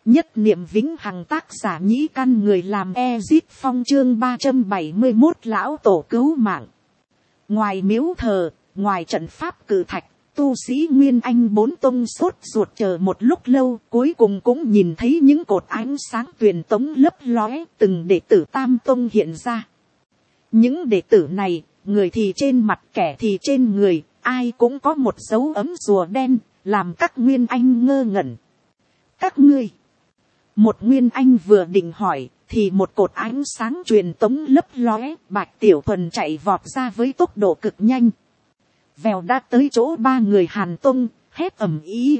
Nhất niệm vĩnh hằng, tác giả Nhĩ Căn, người làm Ezit Phong, chương 371 lão tổ cứu mạng. Ngoài miếu thờ, ngoài trận pháp cự thạch, tu sĩ Nguyên Anh 4 tông sốt ruột chờ một lúc lâu, cuối cùng cũng nhìn thấy những cột ánh sáng truyền tống lấp lóe, từng đệ tử Tam tông hiện ra. Những đệ tử này, người thì trên mặt, kẻ thì trên người, ai cũng có một dấu ấm rùa đen, làm các Nguyên Anh ngơ ngẩn. Các ngươi. Một Nguyên Anh vừa định hỏi, thì một cột ánh sáng truyền tống lấp lóe, Bạch Tiểu Thuần chạy vọt ra với tốc độ cực nhanh. Vèo đã tới chỗ ba người Hàn Tông, hét ầm ĩ.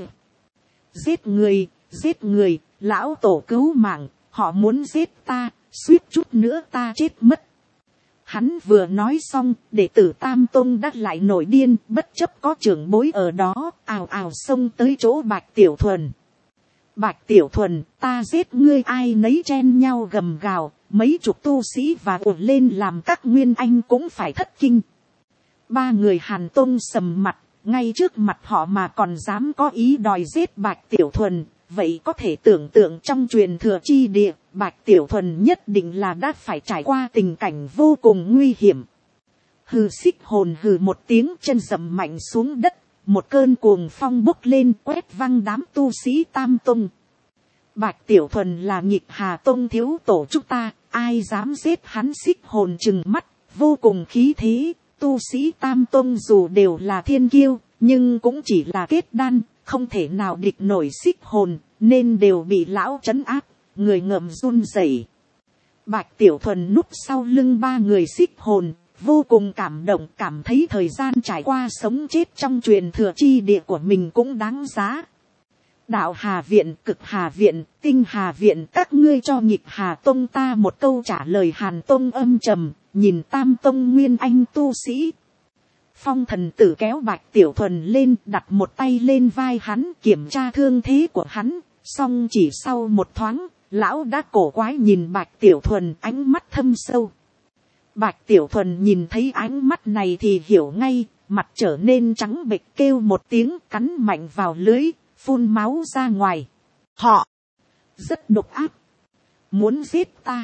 Giết người, lão tổ cứu mạng, họ muốn giết ta, suýt chút nữa ta chết mất. Hắn vừa nói xong, đệ tử Tam Tông đã lại nổi điên, bất chấp có trưởng bối ở đó, ào ào xông tới chỗ Bạch Tiểu Thuần. Bạch Tiểu Thuần, ta giết ngươi, ai nấy chen nhau gầm gào, mấy chục tu sĩ và ùa lên làm các Nguyên Anh cũng phải thất kinh. Ba người Hàn Tông sầm mặt, ngay trước mặt họ mà còn dám có ý đòi giết Bạch Tiểu Thuần, vậy có thể tưởng tượng trong truyền thừa chi địa, Bạch Tiểu Thuần nhất định là đã phải trải qua tình cảnh vô cùng nguy hiểm. Hừ, xích hồn hừ một tiếng, chân dậm mạnh xuống đất. Một cơn cuồng phong bốc lên, quét văng đám tu sĩ Tam Tông. Bạch Tiểu Thuần là Nghịch Hà Tông thiếu tổ chúng ta, ai dám giết hắn, xích hồn trừng mắt, vô cùng khí thế. Tu sĩ Tam Tông dù đều là thiên kiêu, nhưng cũng chỉ là kết đan, không thể nào địch nổi xích hồn, nên đều bị lão trấn áp, người ngậm run rẩy. Bạch Tiểu Thuần núp sau lưng ba người xích hồn, vô cùng cảm động, cảm thấy thời gian trải qua sống chết trong truyền thừa chi địa của mình cũng đáng giá. Đạo Hà Viện, Cực Hà Viện, Tinh Hà Viện, các ngươi cho Nghịch Hà Tông ta một câu trả lời. Hàn Tông âm trầm, nhìn Tam Tông Nguyên Anh tu sĩ. Phong Thần Tử kéo Bạch Tiểu Thuần lên, đặt một tay lên vai hắn, kiểm tra thương thế của hắn, xong chỉ sau một thoáng, lão đã cổ quái nhìn Bạch Tiểu Thuần, ánh mắt thâm sâu. Bạch Tiểu Thuần nhìn thấy ánh mắt này thì hiểu ngay, mặt trở nên trắng bệch, kêu một tiếng, cắn mạnh vào lưới, phun máu ra ngoài. Họ rất độc ác, muốn giết ta.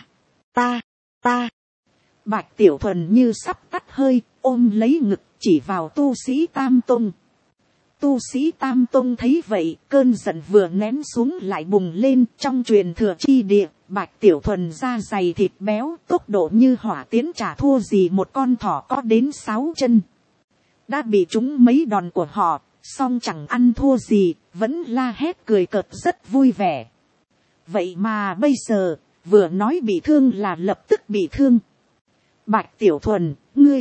Bạch Tiểu Thuần như sắp tắt hơi, ôm lấy ngực, chỉ vào tu sĩ Tam Tông. Tu sĩ Tam Tông thấy vậy, cơn giận vừa nén xuống lại bùng lên. Trong truyền thừa chi địa, Bạch Tiểu Thuần da dày thịt béo, tốc độ như hỏa tiến, chả thua gì một con thỏ có đến 6 chân. Đã bị trúng mấy đòn của họ, song chẳng ăn thua gì, vẫn la hét cười cợt rất vui vẻ. Vậy mà bây giờ, vừa nói bị thương là lập tức bị thương. Bạch Tiểu Thuần, ngươi!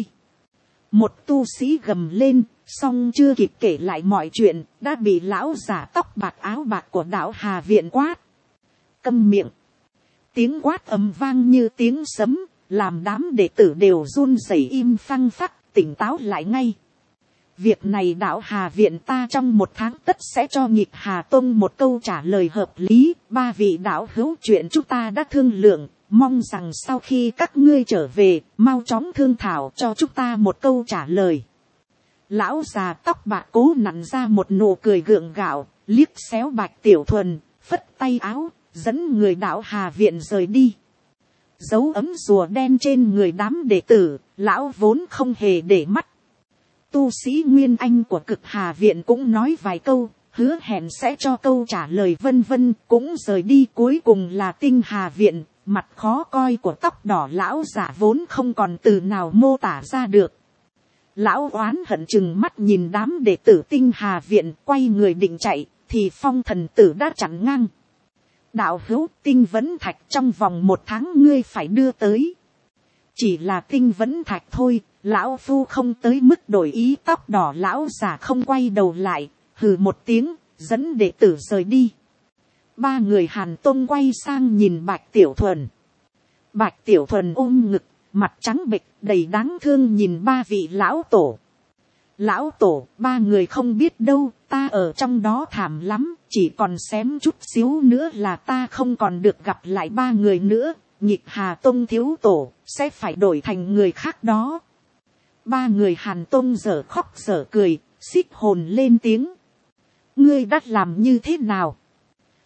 Một tu sĩ gầm lên, song chưa kịp kể lại mọi chuyện, đã bị lão giả tóc bạc áo bạc của Đạo Hà Viện quát. Câm miệng! Tiếng quát ầm vang như tiếng sấm, làm đám đệ tử đều run rẩy im phăng phắc, tỉnh táo lại ngay. Việc này Đạo Hà Viện ta trong 1 tháng tất sẽ cho Nghịch Hà Tông một câu trả lời hợp lý. Ba vị đạo hữu, chuyện chúng ta đã thương lượng, mong rằng sau khi các ngươi trở về, mau chóng thương thảo cho chúng ta một câu trả lời. Lão già tóc bạc cố nặn ra một nụ cười gượng gạo, liếc xéo Bạch Tiểu Thuần, phất tay áo, dẫn người Đạo Hà Viện rời đi. Dấu ấm rùa đen trên người đám đệ tử, lão vốn không hề để mắt. Tu sĩ Nguyên Anh của Cực Hà Viện cũng nói vài câu, hứa hẹn sẽ cho câu trả lời vân vân, cũng rời đi. Cuối cùng là Tinh Hà Viện, mặt khó coi của tóc đỏ lão giả vốn không còn từ nào mô tả ra được. Lão oán hận chừng mắt nhìn đám đệ tử Tinh Hà Viện, quay người định chạy, thì Phong Thần Tử đã chặn ngang. Đạo hữu, tinh vấn thạch trong vòng 1 tháng ngươi phải đưa tới. Chỉ là tinh vấn thạch thôi, lão phu không tới mức đổi ý. Tóc đỏ lão giả không quay đầu lại, hừ một tiếng, dẫn đệ tử rời đi. Ba người Hàn Tông quay sang nhìn Bạch Tiểu Thuần. Bạch Tiểu Thuần ôm ngực, mặt trắng bệch, đầy đáng thương nhìn ba vị lão tổ. Lão tổ, ba người không biết đâu, ta ở trong đó thảm lắm, chỉ còn xém chút xíu nữa là ta không còn được gặp lại ba người nữa. Nghịch Hà Tông thiếu tổ, sẽ phải đổi thành người khác đó. Ba người Hàn Tông dở khóc dở cười, xích hồn lên tiếng. Ngươi đã làm như thế nào?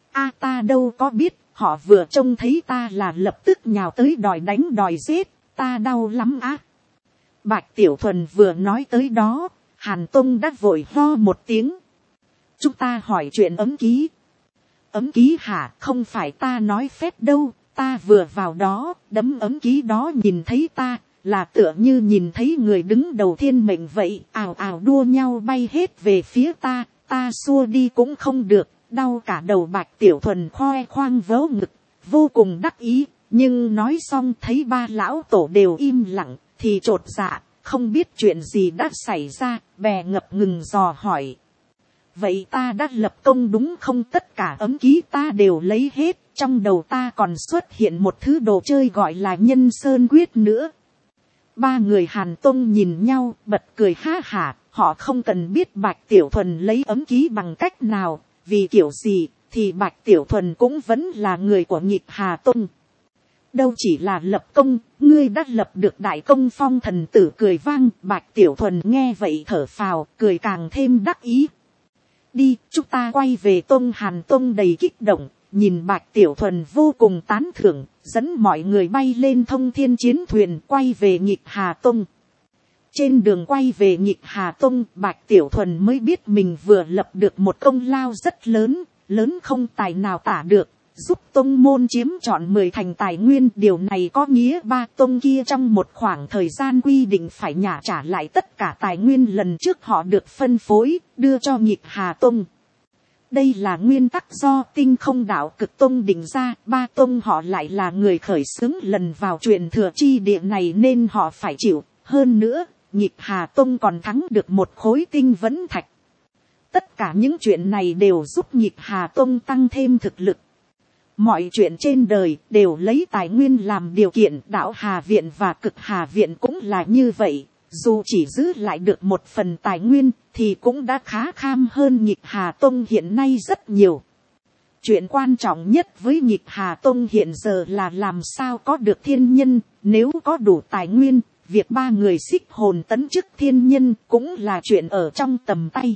Ta đâu có biết, họ vừa trông thấy ta là lập tức nhào tới đòi đánh đòi giết, ta đau lắm á. Bạch Tiểu Thuần vừa nói tới đó, Hàn Tông đã vội ho một tiếng. Chúng ta hỏi chuyện ấm ký. Ấm ký hả? Không phải ta nói phép đâu, ta vừa vào đó, đấm ấm ký đó nhìn thấy ta, là tựa như nhìn thấy người đứng đầu thiên mệnh vậy, ào ào đua nhau bay hết về phía ta, ta xua đi cũng không được, đau cả đầu. Bạch Tiểu Thuần khoe khoang vớ ngực, vô cùng đắc ý, nhưng nói xong thấy ba lão tổ đều im lặng, thì chột dạ, không biết chuyện gì đã xảy ra, bè ngập ngừng dò hỏi. Vậy ta đã lập công đúng không? Tất cả ấm ký ta đều lấy hết, trong đầu ta còn xuất hiện một thứ đồ chơi gọi là Nhân Sơn Quyết nữa. Ba người Hàn Tông nhìn nhau, bật cười ha hả, họ không cần biết Bạch Tiểu Thuần lấy ấm ký bằng cách nào, vì kiểu gì, thì Bạch Tiểu Thuần cũng vẫn là người của Nhịp Hà Tông. Đâu chỉ là lập công, ngươi đã lập được đại công. Phong Thần Tử cười vang. Bạch Tiểu Thuần nghe vậy thở phào, cười càng thêm đắc ý. Đi, chúng ta quay về Tông. Hàn Tông đầy kích động, nhìn Bạch Tiểu Thuần vô cùng tán thưởng, dẫn mọi người bay lên Thông Thiên chiến thuyền quay về Nhịp Hà Tông. Trên đường quay về Nhịp Hà Tông, Bạch Tiểu Thuần mới biết mình vừa lập được một công lao rất lớn, lớn không tài nào tả được, giúp tông môn chiếm trọn 10 thành tài nguyên. Điều này có nghĩa ba tông kia trong một khoảng thời gian quy định phải nhả trả lại tất cả tài nguyên lần trước họ được phân phối, đưa cho Nhịp Hà Tông. Đây là nguyên tắc do Tinh Không Đạo Cực Tông định ra, ba tông họ lại là người khởi xướng lần vào truyền thừa chi địa này nên họ phải chịu. Hơn nữa, Nhịp Hà Tông còn thắng được một khối tinh vấn thạch. Tất cả những chuyện này đều giúp Nhịp Hà Tông tăng thêm thực lực. Mọi chuyện trên đời đều lấy tài nguyên làm điều kiện, Đạo Hà Viện và Cực Hà Viện cũng là như vậy. Dù chỉ giữ lại được một phần tài nguyên thì cũng đã khá kham hơn Nhịp Hà Tông hiện nay rất nhiều. Chuyện quan trọng nhất với Nhịp Hà Tông hiện giờ là làm sao có được thiên nhân. Nếu có đủ tài nguyên, việc ba người xích hồn tấn chức thiên nhân cũng là chuyện ở trong tầm tay.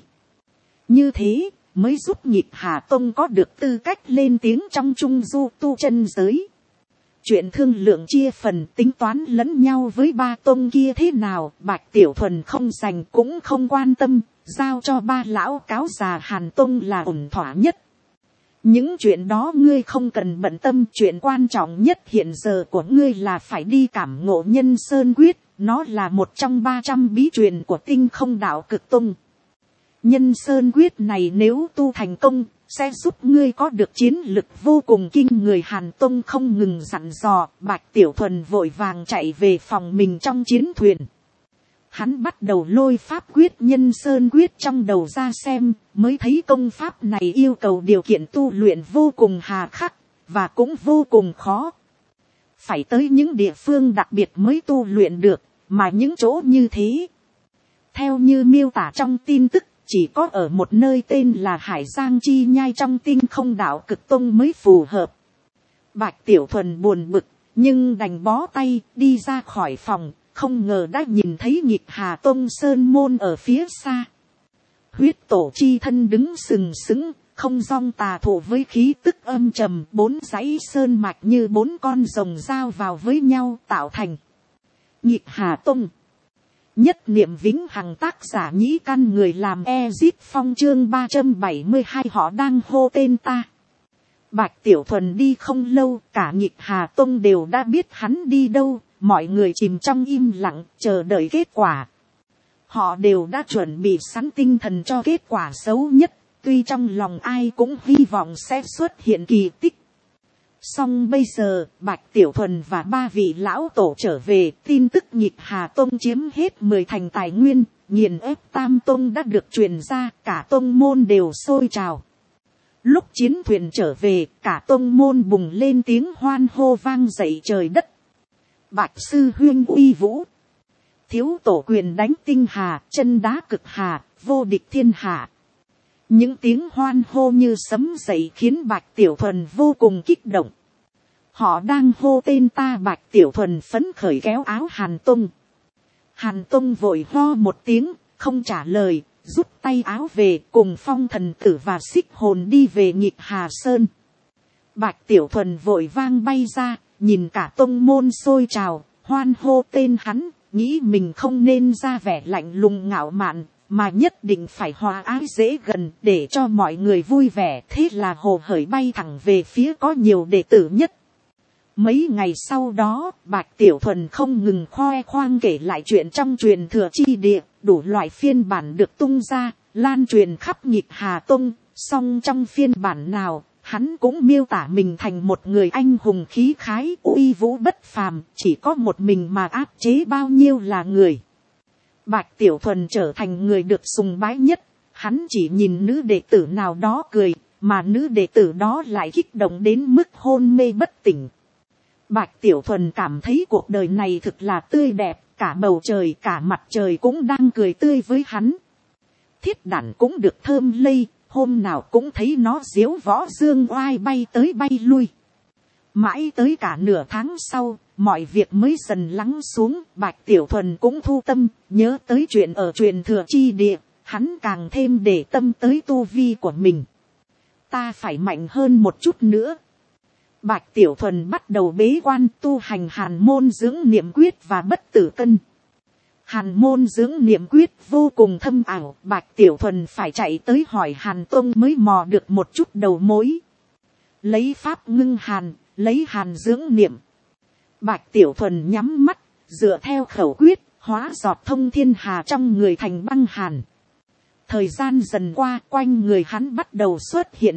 Như thế mới giúp Nhịp Hà Tông có được tư cách lên tiếng trong trung du tu chân giới. Chuyện thương lượng chia phần tính toán lẫn nhau với ba tông kia thế nào, Bạch Tiểu Thuần không dành cũng không quan tâm, giao cho ba lão cáo già Hàn Tông là ổn thỏa nhất. Những chuyện đó ngươi không cần bận tâm, chuyện quan trọng nhất hiện giờ của ngươi là phải đi cảm ngộ Nhân Sơn Quyết, nó là một trong 300 bí truyền của Tinh Không Đạo Cực Tông. Nhân Sơn Quyết này nếu tu thành công, sẽ giúp ngươi có được chiến lực vô cùng kinh người. Hàn Tông không ngừng dặn dò. Bạch Tiểu Thuần vội vàng chạy về phòng mình trong chiến thuyền. Hắn bắt đầu lôi pháp quyết Nhân Sơn Quyết trong đầu ra xem, mới thấy công pháp này yêu cầu điều kiện tu luyện vô cùng hà khắc, và cũng vô cùng khó. Phải tới những địa phương đặc biệt mới tu luyện được, mà những chỗ như thế, theo như miêu tả trong tin tức, chỉ có ở một nơi tên là Hải Giang Chi Nhai trong Tinh Không Đạo Cực Tông mới phù hợp. Bạch Tiểu Thuần buồn bực, nhưng đành bó tay đi ra khỏi phòng, không ngờ đã nhìn thấy Nhịp Hà Tông sơn môn ở phía xa. Huyết tổ chi thân đứng sừng sững, không rong tà thụ với khí tức âm trầm, 4 dãy sơn mạch như 4 con rồng giao vào với nhau tạo thành Nhịp Hà Tông. Nhất niệm vĩnh hằng, tác giả Nhĩ Căn, người làm Ezip Phong, chương 372 họ đang hô tên ta. Bạch Tiểu Thuần đi không lâu, cả Nhịp Hà Tông đều đã biết hắn đi đâu, mọi người chìm trong im lặng, chờ đợi kết quả. Họ đều đã chuẩn bị sẵn tinh thần cho kết quả xấu nhất, tuy trong lòng ai cũng hy vọng sẽ xuất hiện kỳ tích. Song bây giờ, Bạch Tiểu Thuần và 3 vị lão tổ trở về, tin tức Nhịp Hà Tông chiếm hết 10 thành tài nguyên, nghiền ép Tam Tông đã được truyền ra, cả tông môn đều sôi trào. Lúc chiến thuyền trở về, cả tông môn bùng lên tiếng hoan hô vang dậy trời đất. Bạch sư huynh uy vũ, thiếu tổ quyền đánh tinh hà, chân đá cực hà, vô địch thiên hạ. Những tiếng hoan hô như sấm dậy khiến Bạch Tiểu Thuần vô cùng kích động. Họ đang hô tên ta. Bạch Tiểu Thuần phấn khởi kéo áo Hàn Tông. Hàn Tông vội ho một tiếng, không trả lời, rút tay áo về, cùng Phong Thần Tử và Xích Hồn đi về Nhịp Hà Sơn. Bạch Tiểu Thuần vội vang bay ra, nhìn cả tông môn sôi trào, hoan hô tên hắn, nghĩ mình không nên ra vẻ lạnh lùng ngạo mạn, mà nhất định phải hòa ái dễ gần để cho mọi người vui vẻ. Thế là hồ hởi bay thẳng về phía có nhiều đệ tử nhất. Mấy ngày sau đó, Bạch Tiểu Thuần không ngừng khoe khoang kể lại chuyện trong truyền thừa chi địa, đủ loại phiên bản được tung ra, lan truyền khắp Nhịp Hà Tông. Song trong phiên bản nào, hắn cũng miêu tả mình thành một người anh hùng khí khái, uy vũ bất phàm, chỉ có một mình mà áp chế bao nhiêu là người. Bạch Tiểu Thuần trở thành người được sùng bái nhất, hắn chỉ nhìn nữ đệ tử nào đó cười, mà nữ đệ tử đó lại kích động đến mức hôn mê bất tỉnh. Bạch Tiểu Thuần cảm thấy cuộc đời này thực là tươi đẹp, cả bầu trời cả mặt trời cũng đang cười tươi với hắn. Thiết đản cũng được thơm lây, hôm nào cũng thấy nó diếu võ dương oai bay tới bay lui. Mãi tới cả nửa tháng sau, mọi việc mới dần lắng xuống. Bạch Tiểu Thuần cũng thu tâm, nhớ tới chuyện ở truyền thừa chi địa, hắn càng thêm để tâm tới tu vi của mình. Ta phải mạnh hơn một chút nữa. Bạch Tiểu Thuần bắt đầu bế quan tu hành Hàn môn dưỡng niệm quyết và bất tử cân. Hàn môn dưỡng niệm quyết vô cùng thâm ảo, Bạch Tiểu Thuần phải chạy tới hỏi Hàn Tông mới mò được một chút đầu mối. Lấy pháp ngưng hàn, lấy hàn dưỡng niệm. Bạch Tiểu Thuần nhắm mắt, dựa theo khẩu quyết, hóa giọt thông thiên hà trong người thành băng hàn. Thời gian dần qua, quanh người hắn bắt đầu xuất hiện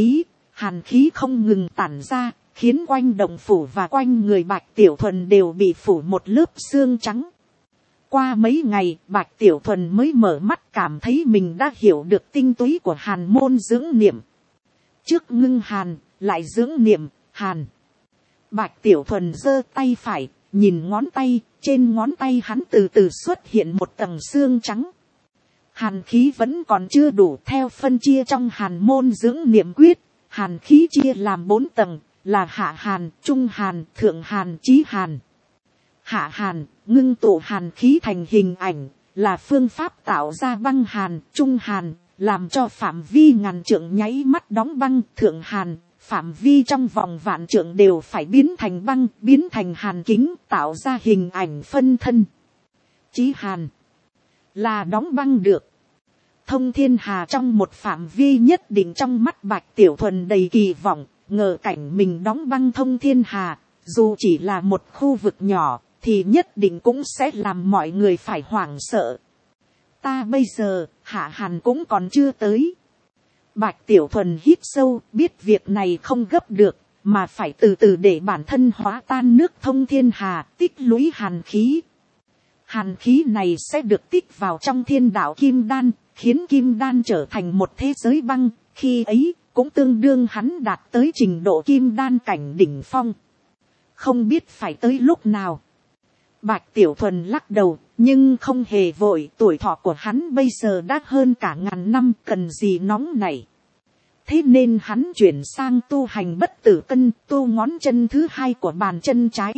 hàn khí không ngừng tản ra, khiến quanh động phủ và quanh người Bạch Tiểu Thuần đều bị phủ một lớp xương trắng. Qua mấy ngày, Bạch Tiểu Thuần mới mở mắt, cảm thấy mình đã hiểu được tinh túy của hàn môn dưỡng niệm. Trước ngưng hàn, lại dưỡng niệm, hàn. Bạch Tiểu Thuần giơ tay phải, nhìn ngón tay, trên ngón tay hắn từ từ xuất hiện một tầng xương trắng. Hàn khí vẫn còn chưa đủ, theo phân chia trong hàn môn dưỡng niệm quyết. Hàn khí chia làm 4 tầng, là hạ hàn, trung hàn, thượng hàn, chí hàn. Hạ hàn, ngưng tụ hàn khí thành hình ảnh, là phương pháp tạo ra băng hàn. Trung hàn, làm cho phạm vi ngàn trượng nháy mắt đóng băng. Thượng hàn, phạm vi trong vòng vạn trượng đều phải biến thành băng, biến thành hàn kính, tạo ra hình ảnh phân thân. Chí hàn, là đóng băng được. Thông thiên hà trong một phạm vi nhất định, trong mắt Bạch Tiểu Thuần đầy kỳ vọng, ngờ cảnh mình đóng băng thông thiên hà, dù chỉ là một khu vực nhỏ, thì nhất định cũng sẽ làm mọi người phải hoảng sợ. Ta bây giờ, hạ hàn cũng còn chưa tới. Bạch Tiểu Thuần hít sâu, biết việc này không gấp được, mà phải từ từ để bản thân hóa tan nước thông thiên hà, tích lũy hàn khí. Hàn khí này sẽ được tích vào trong thiên đạo kim đan, khiến kim đan trở thành một thế giới băng, khi ấy cũng tương đương hắn đạt tới trình độ kim đan cảnh đỉnh phong. Không biết phải tới lúc nào. Bạch Tiểu Thuần lắc đầu, nhưng không hề vội, tuổi thọ của hắn bây giờ đã hơn cả ngàn năm, cần gì nóng nảy. Thế nên hắn chuyển sang tu hành bất tử cân, tu ngón chân thứ 2 của bàn chân trái.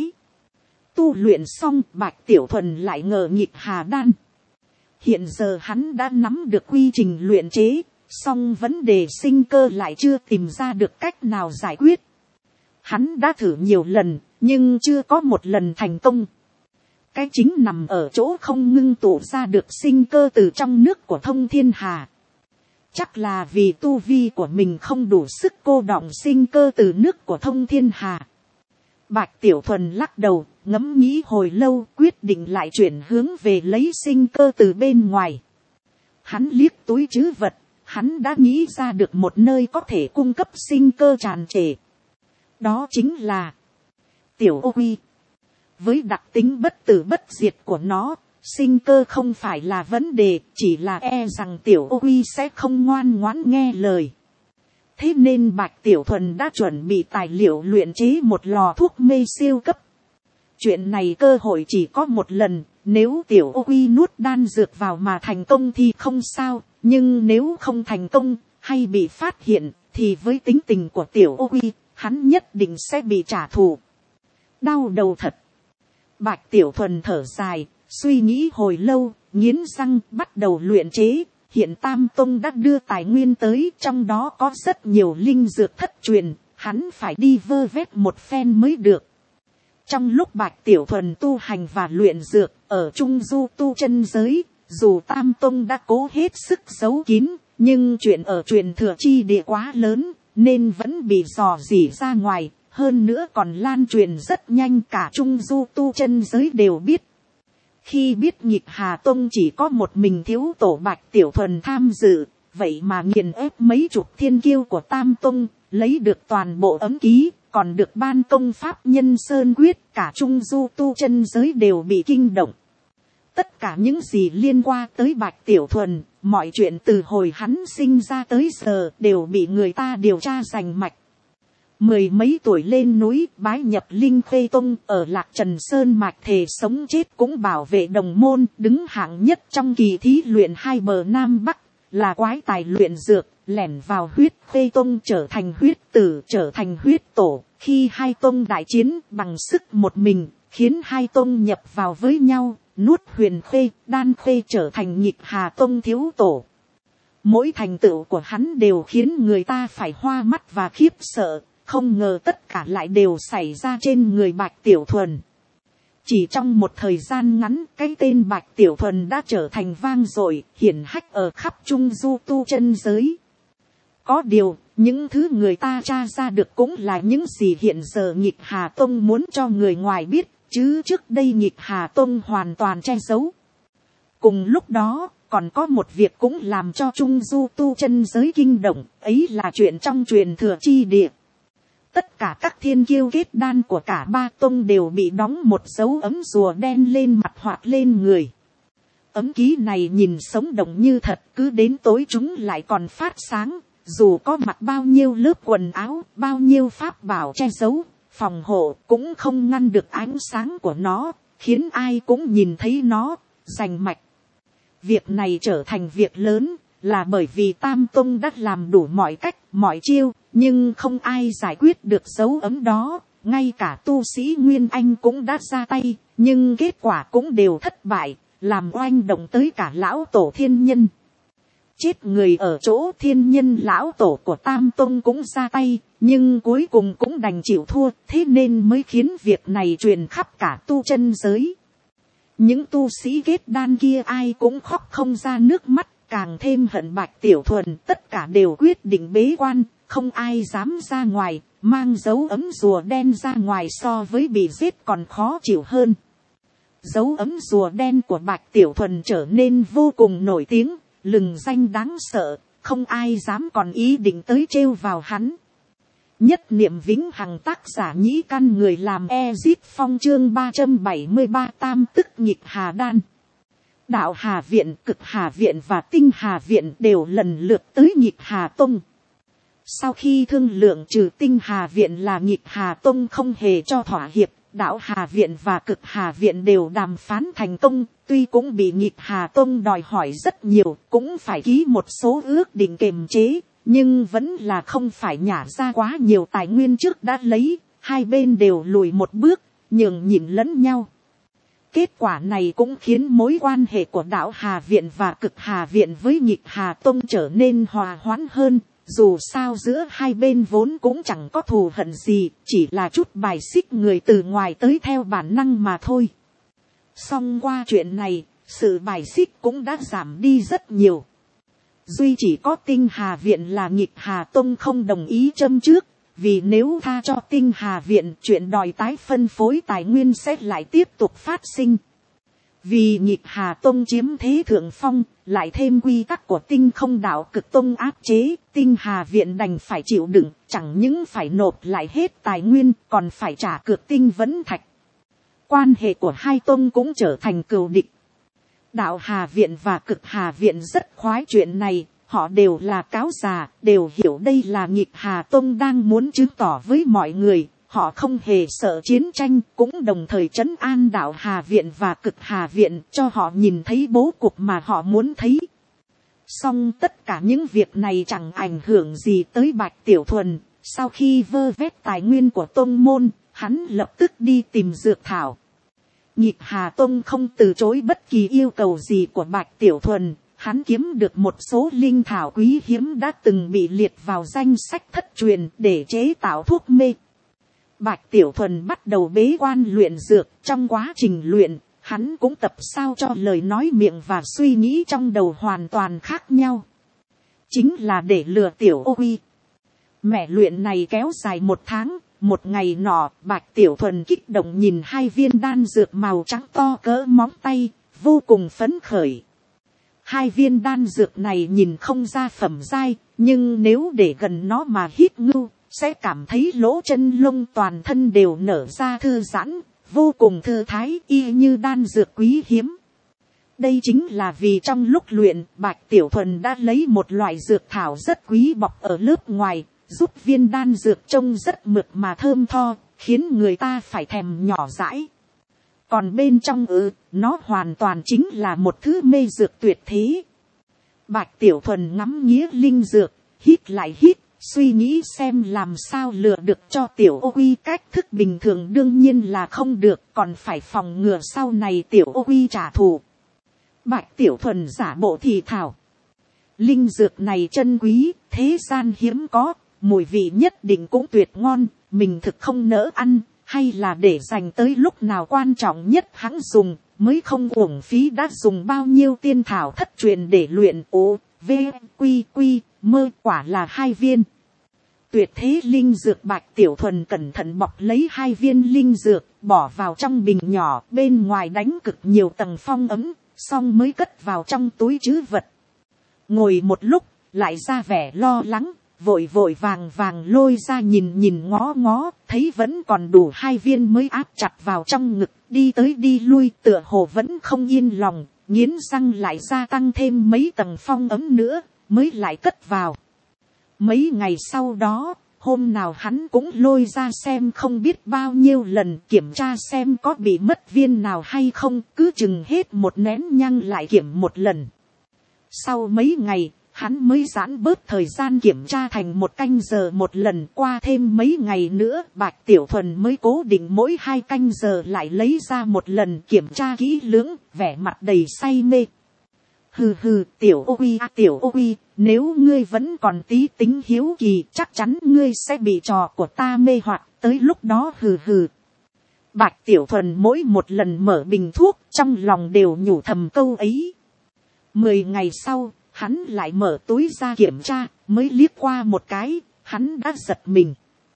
Tu luyện xong, Bạch Tiểu Thuần lại ngờ Nhịp Hà đan. Hiện giờ hắn đã nắm được quy trình luyện chế, song vấn đề sinh cơ lại chưa tìm ra được cách nào giải quyết. Hắn đã thử nhiều lần, nhưng chưa có một lần thành công. Cái chính nằm ở chỗ không ngưng tụ ra được sinh cơ từ trong nước của thông thiên hà. Chắc là vì tu vi của mình không đủ sức cô đọng sinh cơ từ nước của thông thiên hà. Bạch Tiểu Thuần lắc đầu, ngẫm nghĩ hồi lâu, quyết định lại chuyển hướng về lấy sinh cơ từ bên ngoài. Hắn liếc túi trữ vật, hắn đã nghĩ ra được một nơi có thể cung cấp sinh cơ tràn trề. Đó chính là Tiểu Ô Quy. Với đặc tính bất tử bất diệt của nó, sinh cơ không phải là vấn đề, chỉ là e rằng Tiểu Ô Quy sẽ không ngoan ngoãn nghe lời. Thế nên Bạch Tiểu Thuần đã chuẩn bị tài liệu luyện chế một lò thuốc mê siêu cấp. Chuyện này cơ hội chỉ có một lần, nếu Tiểu Ô Quy nuốt đan dược vào mà thành công thì không sao, nhưng nếu không thành công, hay bị phát hiện, thì với tính tình của Tiểu Ô Quy, hắn nhất định sẽ bị trả thù. Đau đầu thật. Bạch Tiểu Thuần thở dài, suy nghĩ hồi lâu, nghiến răng bắt đầu luyện chế. Hiện Tam Tông đã đưa tài nguyên tới, trong đó có rất nhiều linh dược thất truyền, hắn phải đi vơ vét một phen mới được. Trong lúc Bạch Tiểu Thuần tu hành và luyện dược ở Trung Du tu chân giới, dù Tam Tông đã cố hết sức giấu kín, nhưng chuyện ở truyền thừa chi địa quá lớn, nên vẫn bị dò dỉ ra ngoài, hơn nữa còn lan truyền rất nhanh, cả Trung Du tu chân giới đều biết. Khi biết Nhịp Hà Tông chỉ có một mình thiếu tổ Bạch Tiểu Thuần tham dự, vậy mà nghiền ép mấy chục thiên kiêu của Tam Tông, lấy được toàn bộ ấm ký, còn được ban công pháp Nhân Sơn Quyết, cả Trung Du tu chân giới đều bị kinh động. Tất cả những gì liên quan tới Bạch Tiểu Thuần, mọi chuyện từ hồi hắn sinh ra tới giờ đều bị người ta điều tra rành mạch. Mười mấy tuổi lên núi bái nhập Linh Khê Tông, ở Lạc Trần Sơn mạch thề sống chết cũng bảo vệ đồng môn, đứng hạng nhất trong kỳ thí luyện hai bờ Nam Bắc, là quái tài luyện dược, lẻn vào Huyết Khê Tông trở thành huyết tử, trở thành huyết tổ. Khi hai tông đại chiến bằng sức một mình, khiến hai tông nhập vào với nhau, nuốt Huyền Khê, Đan Khê, trở thành Nhịp Hà Tông thiếu tổ. Mỗi thành tựu của hắn đều khiến người ta phải hoa mắt và khiếp sợ, không ngờ tất cả lại đều xảy ra trên người Bạch Tiểu Thuần. Chỉ trong một thời gian ngắn, cái tên Bạch Tiểu Thuần đã trở thành vang dội, hiển hách ở khắp Trung Du tu chân giới. Có điều, những thứ người ta tra ra được cũng là những gì hiện giờ Nhịp Hà Tông muốn cho người ngoài biết, chứ trước đây Nhịp Hà Tông hoàn toàn che giấu. Cùng lúc đó, còn có một việc cũng làm cho Trung Du tu chân giới kinh động, ấy là chuyện trong truyền thừa chi địa. Tất cả các thiên kiêu kết đan của cả ba tông đều bị đóng một dấu ấm rùa đen lên mặt hoặc lên người. Ấm ký này nhìn sống động như thật, cứ đến tối chúng lại còn phát sáng, dù có mặc bao nhiêu lớp quần áo, bao nhiêu pháp bảo che giấu, phòng hộ cũng không ngăn được ánh sáng của nó, khiến ai cũng nhìn thấy nó, rành mạch. Việc này trở thành việc lớn, là bởi vì Tam Tông đã làm đủ mọi cách, mọi chiêu, nhưng không ai giải quyết được dấu ấm đó, ngay cả tu sĩ Nguyên Anh cũng đã ra tay, nhưng kết quả cũng đều thất bại, làm oanh động tới cả lão tổ Thiên Nhân. Chết người ở chỗ Thiên Nhân lão tổ của Tam Tông cũng ra tay, nhưng cuối cùng cũng đành chịu thua, thế nên mới khiến việc này truyền khắp cả tu chân giới. Những tu sĩ kết đan kia ai cũng khóc không ra nước mắt, càng thêm hận Bạch Tiểu Thuần, tất cả đều quyết định bế quan, không ai dám ra ngoài, mang dấu ấm rùa đen ra ngoài so với bị giết còn khó chịu hơn. Dấu ấm rùa đen của Bạch Tiểu Thuần trở nên vô cùng nổi tiếng, lừng danh đáng sợ, không ai dám còn ý định tới trêu vào hắn. Nhất niệm vĩnh hằng, tác giả Nhĩ Căn, người làm Ezit Phong, chương 373, tam tức Nhịp Hà Đan. Đạo Hà Viện, Cực Hà Viện và Tinh Hà Viện đều lần lượt tới Nhịp Hà Tông. Sau khi thương lượng, trừ Tinh Hà Viện là Nhịp Hà Tông không hề cho thỏa hiệp, Đạo Hà Viện và Cực Hà Viện đều đàm phán thành công, tuy cũng bị Nhịp Hà Tông đòi hỏi rất nhiều, cũng phải ký một số ước định kiềm chế, nhưng vẫn là không phải nhả ra quá nhiều tài nguyên trước đã lấy, hai bên đều lùi một bước, nhường nhịn lẫn nhau. Kết quả này cũng khiến mối quan hệ của Đạo Hà Viện và Cực Hà Viện với Nhịp Hà Tông trở nên hòa hoãn hơn. Dù sao giữa hai bên vốn cũng chẳng có thù hận gì, chỉ là chút bài xích người từ ngoài tới theo bản năng mà thôi. Song qua chuyện này, sự bài xích cũng đã giảm đi rất nhiều. Duy chỉ có Tinh Hà Viện là Nhịp Hà Tông không đồng ý châm trước, vì nếu tha cho Tinh Hà Viện, chuyện đòi tái phân phối tài nguyên sẽ lại tiếp tục phát sinh. Vì Nhịp Hà Tông chiếm thế thượng phong, lại thêm quy tắc của Tinh Không Đạo Cực Tông áp chế, Tinh Hà Viện đành phải chịu đựng, chẳng những phải nộp lại hết tài nguyên, còn phải trả cược tinh vấn thạch. Quan hệ của hai tông cũng trở thành cừu địch. Đạo Hà Viện và Cực Hà Viện rất khoái chuyện này, họ đều là cáo già, đều hiểu đây là Nhịp Hà Tông đang muốn chứng tỏ với mọi người. Họ không hề sợ chiến tranh, cũng đồng thời trấn an Đạo Hà Viện và Cực Hà Viện, cho họ nhìn thấy bố cục mà họ muốn thấy. Song tất cả những việc này chẳng ảnh hưởng gì tới Bạch Tiểu Thuần. Sau khi vơ vét tài nguyên của tông môn, hắn lập tức đi tìm dược thảo. Nhịp Hà Tông không từ chối bất kỳ yêu cầu gì của Bạch Tiểu Thuần. Hắn kiếm được một số linh thảo quý hiếm đã từng bị liệt vào danh sách thất truyền để chế tạo thuốc mê. Bạch Tiểu Thuần bắt đầu bế quan luyện dược. Trong quá trình luyện, hắn cũng tập sao cho lời nói miệng và suy nghĩ trong đầu hoàn toàn khác nhau. Chính là để lừa Tiểu Ô Uy. Mẹ luyện này kéo dài 1 tháng. Một ngày nọ, Bạch Tiểu Thuần kích động nhìn 2 viên đan dược màu trắng to cỡ móng tay, vô cùng phấn khởi. 2 viên đan dược này nhìn không ra phẩm giai, nhưng nếu để gần nó mà hít ngưu, sẽ cảm thấy lỗ chân lông toàn thân đều nở ra thư giãn, vô cùng thư thái, y như đan dược quý hiếm. Đây chính là vì trong lúc luyện, Bạch Tiểu Thuần đã lấy một loại dược thảo rất quý bọc ở lớp ngoài, giúp viên đan dược trông rất mượt mà thơm tho, khiến người ta phải thèm nhỏ dãi. Còn bên trong nó hoàn toàn chính là một thứ mê dược tuyệt thế. Bạch Tiểu Thuần ngắm nghía linh dược, hít lại hít, suy nghĩ xem làm sao lừa được cho Tiểu Ô Uy. Cách thức bình thường đương nhiên là không được, còn phải phòng ngừa sau này Tiểu Ô Uy trả thù. Bạch Tiểu Thuần giả bộ thì thào. Linh dược này chân quý, thế gian hiếm có, mùi vị nhất định cũng tuyệt ngon, mình thực không nỡ ăn, hay là để dành tới lúc nào quan trọng nhất hắn dùng, mới không uổng phí đã dùng bao nhiêu tiên thảo thất truyền để luyện. Mơ quả là 2 viên. Tuyệt thế linh dược. Bạch Tiểu Thuần cẩn thận bọc lấy 2 viên linh dược, bỏ vào trong bình nhỏ, bên ngoài đánh cực nhiều tầng phong ấm, xong mới cất vào trong túi trữ vật. Ngồi một lúc, lại ra vẻ lo lắng, vội vội vàng vàng lôi ra nhìn ngó ngó, thấy vẫn còn đủ 2 viên mới áp chặt vào trong ngực, đi tới đi lui tựa hồ vẫn không yên lòng, nghiến răng lại gia tăng thêm mấy tầng phong ấm nữa, mới lại cất vào. Mấy ngày sau đó, hôm nào hắn cũng lôi ra xem không biết bao nhiêu lần, kiểm tra xem có bị mất viên nào hay không, cứ chừng hết 1 nén nhang lại kiểm 1 lần. Sau mấy ngày, hắn mới giãn bớt thời gian kiểm tra thành 1 canh giờ 1 lần. Qua thêm mấy ngày nữa, Bạch Tiểu Thuần mới cố định mỗi 2 canh giờ lại lấy ra 1 lần kiểm tra kỹ lưỡng, vẻ mặt đầy say mê. Hừ, Tiểu Ô Uy, nếu ngươi vẫn còn tí tính hiếu kỳ, chắc chắn ngươi sẽ bị trò của ta mê hoặc, tới lúc đó hừ. Bạch Tiểu Thuần mỗi 1 lần mở bình thuốc, trong lòng đều nhủ thầm câu ấy. 10 ngày sau, hắn lại mở túi ra kiểm tra, mới liếc qua một cái, hắn đã giật mình.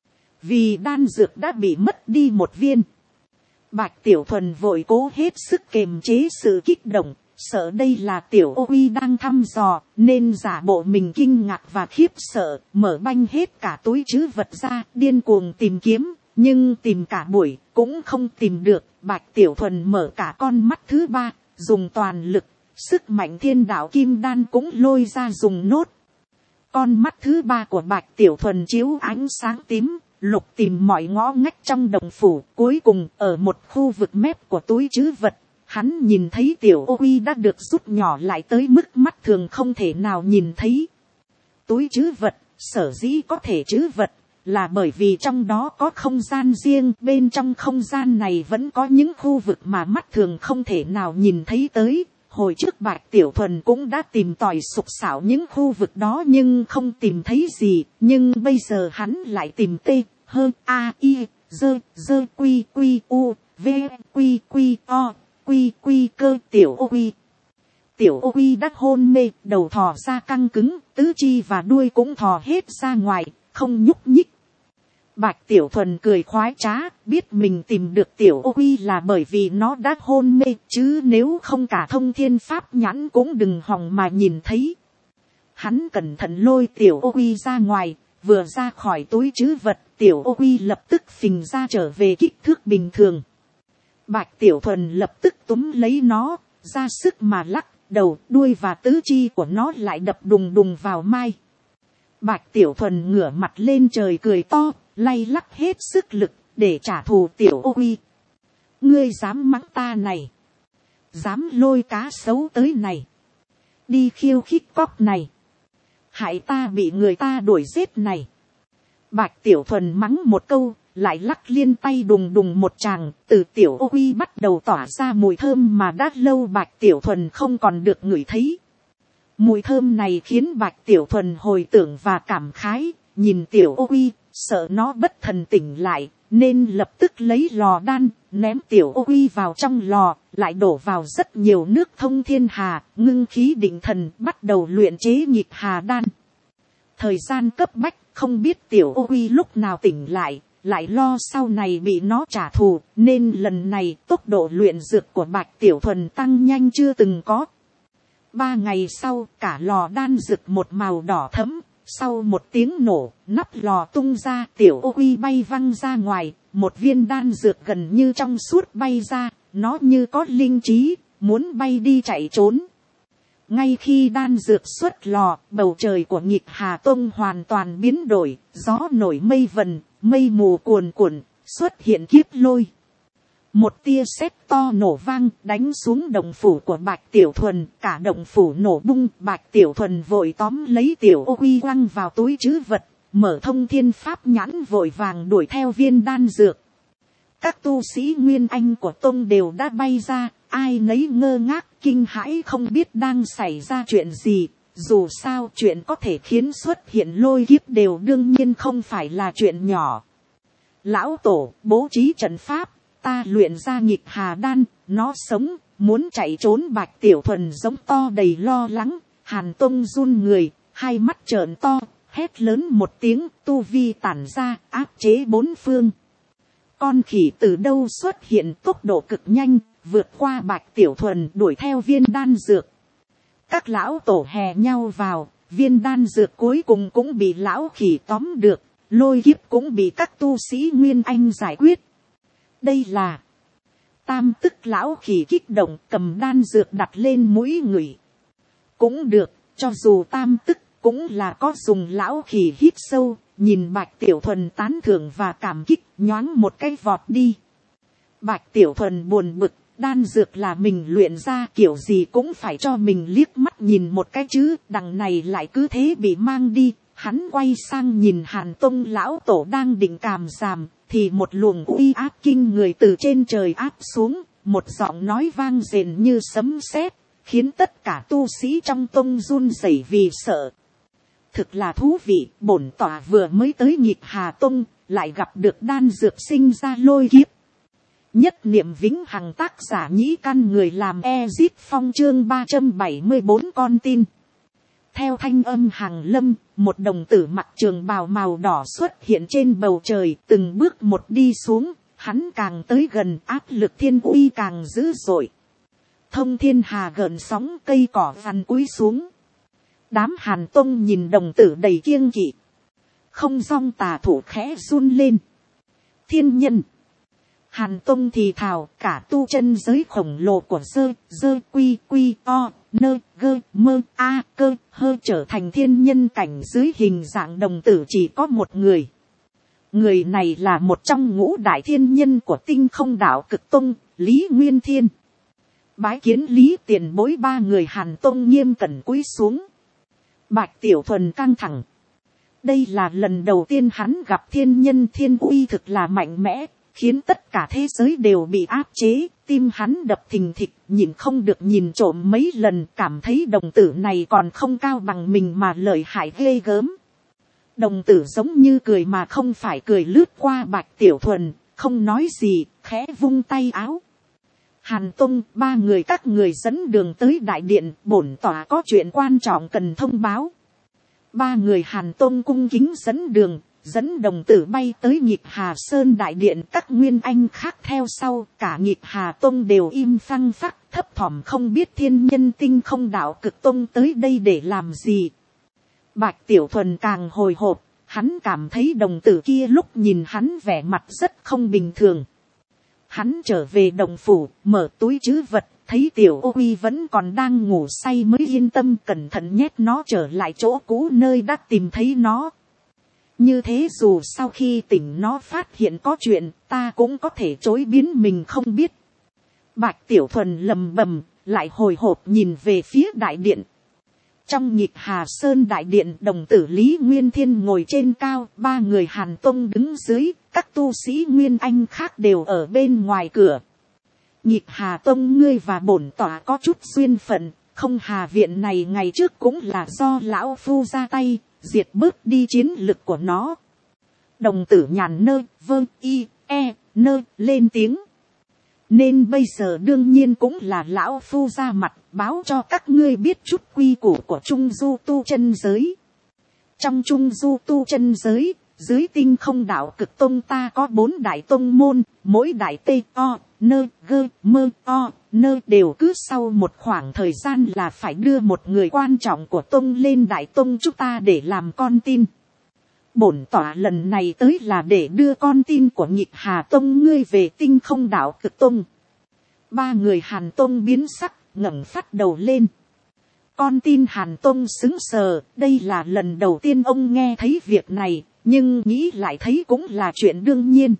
Vì đan dược đã bị mất đi 1 viên. Bạch Tiểu Thuần vội cố hết sức kiềm chế sự kích động, sợ đây là Tiểu Ô Uy đang thăm dò, nên giả bộ mình kinh ngạc và khiếp sợ, mở banh hết cả túi trữ vật ra, điên cuồng tìm kiếm, nhưng tìm cả buổi, cũng không tìm được. Bạch Tiểu Thuần mở cả con mắt thứ 3, dùng toàn lực, sức mạnh thiên đạo kim đan cũng lôi ra dùng nốt. Con mắt thứ 3 của Bạch Tiểu Thuần chiếu ánh sáng tím, lục tìm mọi ngõ ngách trong đồng phủ, cuối cùng ở một khu vực mép của túi trữ vật, hắn nhìn thấy Tiểu Ô Uy đã được rút nhỏ lại tới mức mắt thường không thể nào nhìn thấy. Túi trữ vật, sở dĩ có thể trữ vật, là bởi vì trong đó có không gian riêng, bên trong không gian này vẫn có những khu vực mà mắt thường không thể nào nhìn thấy tới. Hồi trước Bạch Tiểu Thuần cũng đã tìm tòi sục sạo những khu vực đó nhưng không tìm thấy gì, nhưng bây giờ hắn lại tìm cơ Tiểu Ô Uy. Tiểu Ô Uy đã hôn mê, đầu thò ra căng cứng, tứ chi và đuôi cũng thò hết ra ngoài, không nhúc nhích. Bạch Tiểu Thuần cười khoái trá, biết mình tìm được Tiểu Ô Uy là bởi vì nó đã hôn mê, chứ nếu không cả thông thiên pháp nhãn cũng đừng hòng mà nhìn thấy. Hắn cẩn thận lôi Tiểu Ô Uy ra ngoài, vừa ra khỏi túi trữ vật, Tiểu Ô Uy lập tức phình ra trở về kích thước bình thường. Bạch Tiểu Thuần lập tức túm lấy nó, ra sức mà lắc, đầu, đuôi và tứ chi của nó lại đập đùng đùng vào mai. Bạch Tiểu Thuần ngửa mặt lên trời cười to, lay lắc hết sức lực, để trả thù Tiểu Ô Uy. Ngươi dám mắng ta này, dám lôi cá sấu tới này, đi khiêu khích cóc này, hại ta bị người ta đuổi giết này. Bạch Tiểu Thuần mắng một câu, lại lắc liên tay đùng đùng một tràng, từ Tiểu Ô Uy bắt đầu tỏa ra mùi thơm mà đã lâu Bạch Tiểu Thuần không còn được ngửi thấy. Mùi thơm này khiến Bạch Tiểu Thuần hồi tưởng và cảm khái, nhìn Tiểu Ô Uy, sợ nó bất thần tỉnh lại, nên lập tức lấy lò đan, ném Tiểu Ô Uy vào trong lò, lại đổ vào rất nhiều nước thông thiên hà, ngưng khí định thần, bắt đầu luyện chế nhịp hà đan. Thời gian cấp bách, không biết Tiểu Ô Uy lúc nào tỉnh lại lo sau này bị nó trả thù, nên lần này tốc độ luyện dược của Bạch Tiểu Thuần tăng nhanh chưa từng có. 3 ngày sau, cả lò đan rực một màu đỏ thẫm, sau một tiếng nổ, nắp lò tung ra, Tiểu Ô Uy bay văng ra ngoài, một viên đan dược gần như trong suốt bay ra, nó như có linh trí, muốn bay đi chạy trốn. Ngay khi đan dược xuất lò, bầu trời của Nghịch Hà Tông hoàn toàn biến đổi, gió nổi mây vần, mây mù cuồn cuộn, xuất hiện kiếp lôi. Một tia sét to nổ vang, đánh xuống động phủ của Bạch Tiểu Thuần, cả động phủ nổ bung. Bạch Tiểu Thuần vội tóm lấy Tiểu Ô Uy quăng vào túi trữ vật, mở thông thiên pháp nhãn vội vàng đuổi theo viên đan dược. Các tu sĩ Nguyên Anh của Tông đều đã bay ra, ai nấy ngơ ngác kinh hãi không biết đang xảy ra chuyện gì. Dù sao chuyện có thể khiến xuất hiện lôi kiếp đều đương nhiên không phải là chuyện nhỏ. Lão Tổ bố trí trận pháp, ta luyện ra Nghịch Hà đan, nó sống, muốn chạy trốn. Bạch Tiểu Thuần giống to đầy lo lắng, Hàn Tông run người, hai mắt trợn to, hét lớn một tiếng, tu vi tản ra, áp chế bốn phương. Con khỉ từ đâu xuất hiện tốc độ cực nhanh, vượt qua Bạch Tiểu Thuần đuổi theo viên đan dược. Các lão tổ hè nhau vào, viên đan dược cuối cùng cũng bị lão khỉ tóm được, lôi kiếp cũng bị các tu sĩ Nguyên Anh giải quyết. Đây là tam tức lão khỉ kích động cầm đan dược đặt lên mũi ngửi. Cũng được, cho dù tam tức cũng là có dùng. Lão khỉ hít sâu, nhìn Bạch Tiểu Thuần tán thưởng và cảm kích, nhoáng một cái vọt đi. Bạch Tiểu Thuần buồn bực, đan dược là mình luyện ra, kiểu gì cũng phải cho mình liếc mắt nhìn một cái chứ, đằng này lại cứ thế bị mang đi. Hắn quay sang nhìn Hàn Tông lão tổ đang định càm giảm, thì một luồng uy áp kinh người từ trên trời áp xuống, một giọng nói vang rền như sấm sét, khiến tất cả tu sĩ trong tông run rẩy vì sợ. Thực là thú vị, bổn tọa vừa mới tới Nghịch Hà Tông, lại gặp được đan dược sinh ra lôi kiếp. Nhất niệm vĩnh hằng, tác giả Nhĩ Căn, người làm Ezit Phong, chương 374 con tin. Theo thanh âm Hằng Lâm, một đồng tử mặc trường bào màu đỏ xuất hiện trên bầu trời, từng bước một đi xuống, hắn càng tới gần áp lực thiên uy càng dữ dội. Thông thiên hà gợn sóng, cây cỏ vằn cúi xuống. Đám Hàn Tông nhìn đồng tử đầy kiêng kỵ. Không dong tà thủ khẽ run lên. Thiên nhân. Hàn Tông thì thào, cả tu chân giới khổng lồ của dơ quy quy o nơ gơ mơ a cơ hơ trở thành thiên nhân cảnh dưới hình dạng đồng tử chỉ có một người. Người này là một trong ngũ đại thiên nhân của Tinh Không Đạo Cực Tông, Lý Nguyên Thiên. Bái kiến Lý tiền bối. Ba người Hàn Tông nghiêm cẩn cúi xuống. Bạch Tiểu Thuần căng thẳng. Đây là lần đầu tiên hắn gặp thiên nhân, thiên uy thực là mạnh mẽ, khiến tất cả thế giới đều bị áp chế. Tim hắn đập thình thịch, nhìn không được nhìn trộm mấy lần, cảm thấy đồng tử này còn không cao bằng mình mà lợi hại ghê gớm. Đồng tử giống như cười mà không phải cười, lướt qua Bạch Tiểu Thuần, không nói gì, khẽ vung tay áo. Hàn Tông, ba người các người dẫn đường tới đại điện, bổn tọa có chuyện quan trọng cần thông báo. Ba người Hàn Tông cung kính dẫn đường, dẫn đồng tử bay tới Nghịch Hà Sơn đại điện. Các Nguyên Anh khác theo sau, cả Nghịch Hà Tông đều im phăng phắc, thấp thỏm không biết thiên nhân Tinh Không Đạo Cực Tông tới đây để làm gì. Bạch Tiểu Thuần càng hồi hộp, hắn cảm thấy đồng tử kia lúc nhìn hắn vẻ mặt rất không bình thường. Hắn trở về động phủ, mở túi trữ vật, thấy Tiểu Ô Uy vẫn còn đang ngủ say mới yên tâm cẩn thận nhét nó trở lại chỗ cũ nơi đã tìm thấy nó. Như thế dù sau khi tỉnh nó phát hiện có chuyện, ta cũng có thể chối biến mình không biết. Bạch Tiểu Thuần lầm bầm, lại hồi hộp nhìn về phía đại điện. Trong Nghịch Hà Sơn đại điện, đồng tử Lý Nguyên Thiên ngồi trên cao, ba người Hàn Tông đứng dưới, các tu sĩ Nguyên Anh khác đều ở bên ngoài cửa. Nghịch Hà Tông, ngươi và bổn tọa có chút duyên phận, không hà viện này ngày trước cũng là do lão phu ra tay, diệt bớt đi chiến lực của nó. Đồng tử nhàn nơ vơ y e nơ lên tiếng. Nên bây giờ đương nhiên cũng là lão phu ra mặt báo cho các ngươi biết chút quy củ của Trung Du tu chân giới. Trong Trung Du tu chân giới, dưới Tinh Không Đạo Cực Tông ta có 4 đại tông môn, mỗi đại t o nơ gơ mơ o nơ đều cứ sau một khoảng thời gian là phải đưa một người quan trọng của tông lên đại tông chúng ta để làm con tin. Bổn tỏa lần này tới là để đưa con tin của Nhịp Hà Tông ngươi về Tinh Không Đạo Cực Tông. 3 người Hàn Tông biến sắc, ngẩng phát đầu lên. Con tin Hàn Tông sững sờ, đây là lần đầu tiên ông nghe thấy việc này, nhưng nghĩ lại thấy cũng là chuyện đương nhiên.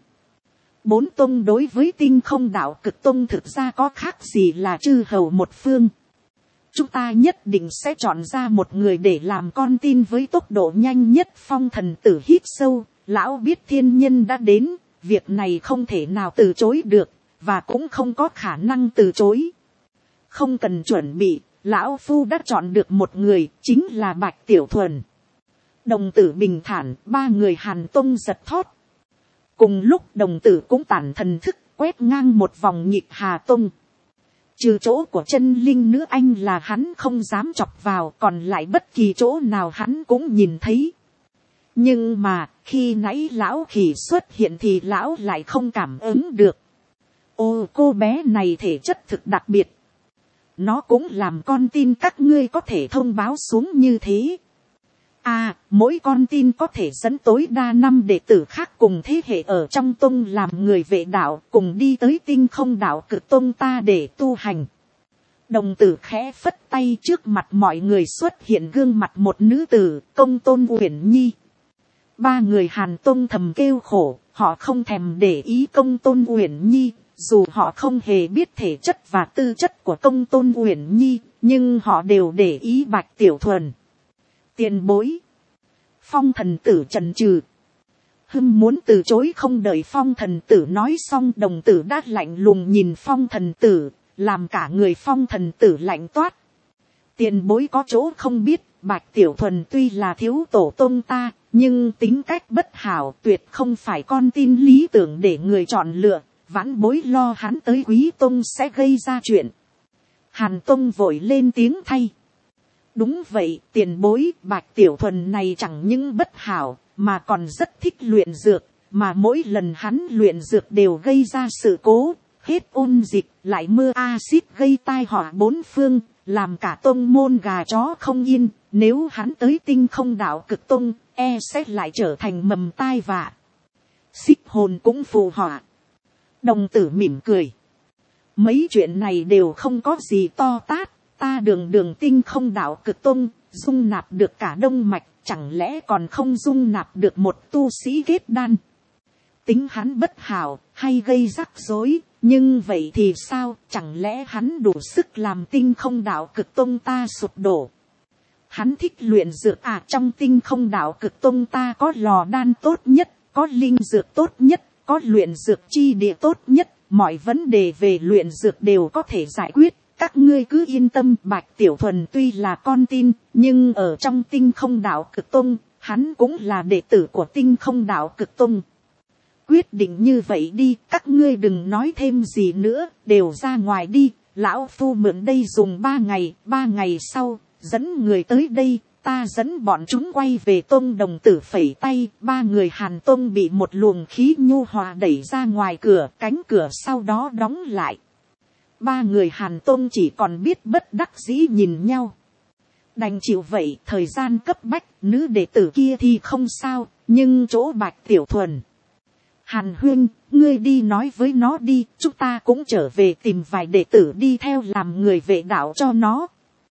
4 tông đối với Tinh Không Đạo Cực Tông thực ra có khác gì là chư hầu một phương. Chúng ta nhất định sẽ chọn ra một người để làm con tin với tốc độ nhanh nhất. Phong Thần Tử hít sâu, lão biết thiên nhân đã đến, việc này không thể nào từ chối được, và cũng không có khả năng từ chối. Không cần chuẩn bị, lão phu đã chọn được một người, chính là Bạch Tiểu Thuần. Đồng tử bình thản, 3 người Hàn Tông giật thót. Cùng lúc đồng tử cũng tản thần thức quét ngang một vòng Nhịp Hà Tông. Trừ chỗ của chân linh nữ anh là hắn không dám chọc vào, còn lại bất kỳ chỗ nào hắn cũng nhìn thấy. Nhưng mà khi nãy lão khỉ xuất hiện thì lão lại không cảm ứng được. Ô, cô bé này thể chất thực đặc biệt. Nó cũng làm con tin các ngươi có thể thông báo xuống như thế. À, mỗi con tin có thể dẫn tối đa 5 đệ tử khác cùng thế hệ ở trong tông làm người vệ đạo, cùng đi tới Tinh Không Đạo Cực Tông ta để tu hành. Đồng tử khẽ phất tay, trước mặt mọi người xuất hiện gương mặt một nữ tử, Công Tôn Uyển Nhi. 3 người Hàn Tông thầm kêu khổ, họ không thèm để ý Công Tôn Uyển Nhi, dù họ không hề biết thể chất và tư chất của Công Tôn Uyển Nhi, nhưng họ đều để ý Bạch Tiểu Thuần. Tiền bối. Phong Thần Tử chần chừ, muốn từ chối, không đợi Phong Thần Tử nói xong, đồng tử đã lạnh lùng nhìn Phong Thần Tử, làm cả người Phong Thần Tử lạnh toát. Tiền bối có chỗ không biết, Bạch Tiểu Thuần tuy là thiếu tổ tông ta, nhưng tính cách bất hảo, tuyệt không phải con tin lý tưởng để người chọn lựa. Vãn bối lo hắn tới Quý Tông sẽ gây ra chuyện. Hàn Tông vội lên tiếng thay. Đúng vậy, tiền bối, Bạch Tiểu Thuần này chẳng những bất hảo, mà còn rất thích luyện dược, mà mỗi lần hắn luyện dược đều gây ra sự cố, hết ôn dịch, lại mưa axit gây tai họa 4 phương, làm cả tông môn gà chó không yên, nếu hắn tới Tinh Không Đạo Cực Tông, sẽ lại trở thành mầm tai vạ. Xích Hồn cũng phù họa. Đồng tử mỉm cười. Mấy chuyện này đều không có gì to tát, ta đường Tinh Không Đạo Cực Tông, dung nạp được cả đông mạch, chẳng lẽ còn không dung nạp được một tu sĩ kết đan. Tính hắn bất hảo, hay gây rắc rối, nhưng vậy thì sao, chẳng lẽ hắn đủ sức làm Tinh Không Đạo Cực Tông ta sụp đổ. Hắn thích luyện dược à, trong Tinh Không Đạo Cực Tông ta có lò đan tốt nhất, có linh dược tốt nhất, có luyện dược chi địa tốt nhất, mọi vấn đề về luyện dược đều có thể giải quyết. Các ngươi cứ yên tâm, Bạch Tiểu Thuần tuy là con tin, nhưng ở trong Tinh Không Đạo Cực Tông, hắn cũng là đệ tử của Tinh Không Đạo Cực Tông. Quyết định như vậy đi, các ngươi đừng nói thêm gì nữa, đều ra ngoài đi, lão phu mượn đây dùng 3 ngày, 3 ngày sau, dẫn người tới đây, ta dẫn bọn chúng quay về tông. Đồng tử phẩy tay, 3 người Hàn Tông bị một luồng khí nhu hòa đẩy ra ngoài cửa, cánh cửa sau đó đóng lại. 3 người Hàn Tông chỉ còn biết bất đắc dĩ nhìn nhau. Đành chịu vậy, thời gian cấp bách, nữ đệ tử kia thì không sao, nhưng chỗ Bạch Tiểu Thuần. Hàn huynh, ngươi đi nói với nó đi, chúng ta cũng trở về tìm vài đệ tử đi theo làm người vệ đạo cho nó.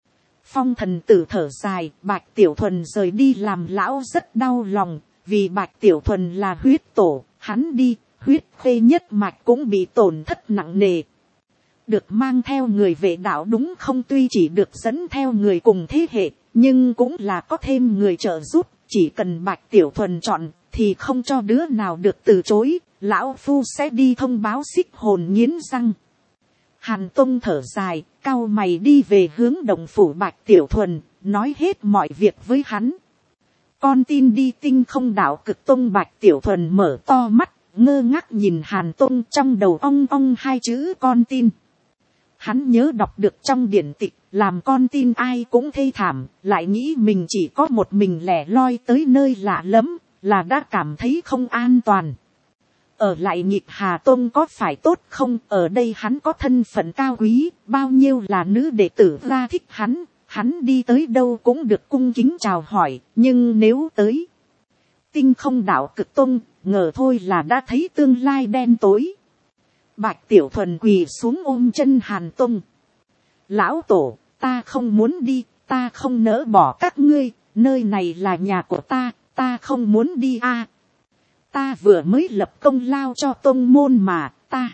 Phong Thần Tử thở dài, Bạch Tiểu Thuần rời đi làm lão rất đau lòng, vì Bạch Tiểu Thuần là huyết tổ, hắn đi, huyết khê nhất mạch cũng bị tổn thất nặng nề. Được mang theo người vệ đạo đúng không, tuy chỉ được dẫn theo người cùng thế hệ, nhưng cũng là có thêm người trợ giúp, chỉ cần Bạch Tiểu Thuần chọn, thì không cho đứa nào được từ chối, lão phu sẽ đi thông báo. Xích Hồn nghiến răng. Hàn Tông thở dài, cau mày đi về hướng động phủ Bạch Tiểu Thuần, nói hết mọi việc với hắn. Con tin đi Tinh Không Đạo Cực Tông. Bạch Tiểu Thuần mở to mắt, ngơ ngác nhìn Hàn Tông, trong đầu ong ong hai chữ con tin. Hắn nhớ đọc được trong điển tịch, làm con tin ai cũng thê thảm, lại nghĩ mình chỉ có một mình lẻ loi tới nơi lạ lẫm, là đã cảm thấy không an toàn. Ở lại Nhịp Hà Tông có phải tốt không? Ở đây hắn có thân phận cao quý, bao nhiêu là nữ đệ tử ra thích hắn, hắn đi tới đâu cũng được cung kính chào hỏi. Nhưng nếu tới Tinh Không Đạo Cực Tông, ngờ thôi là đã thấy tương lai đen tối. Bạch Tiểu Thuần quỳ xuống ôm chân Hàn Tông. Lão tổ, ta không muốn đi, ta không nỡ bỏ các ngươi, nơi này là nhà của ta không muốn đi a. Ta vừa mới lập công lao cho tông môn mà,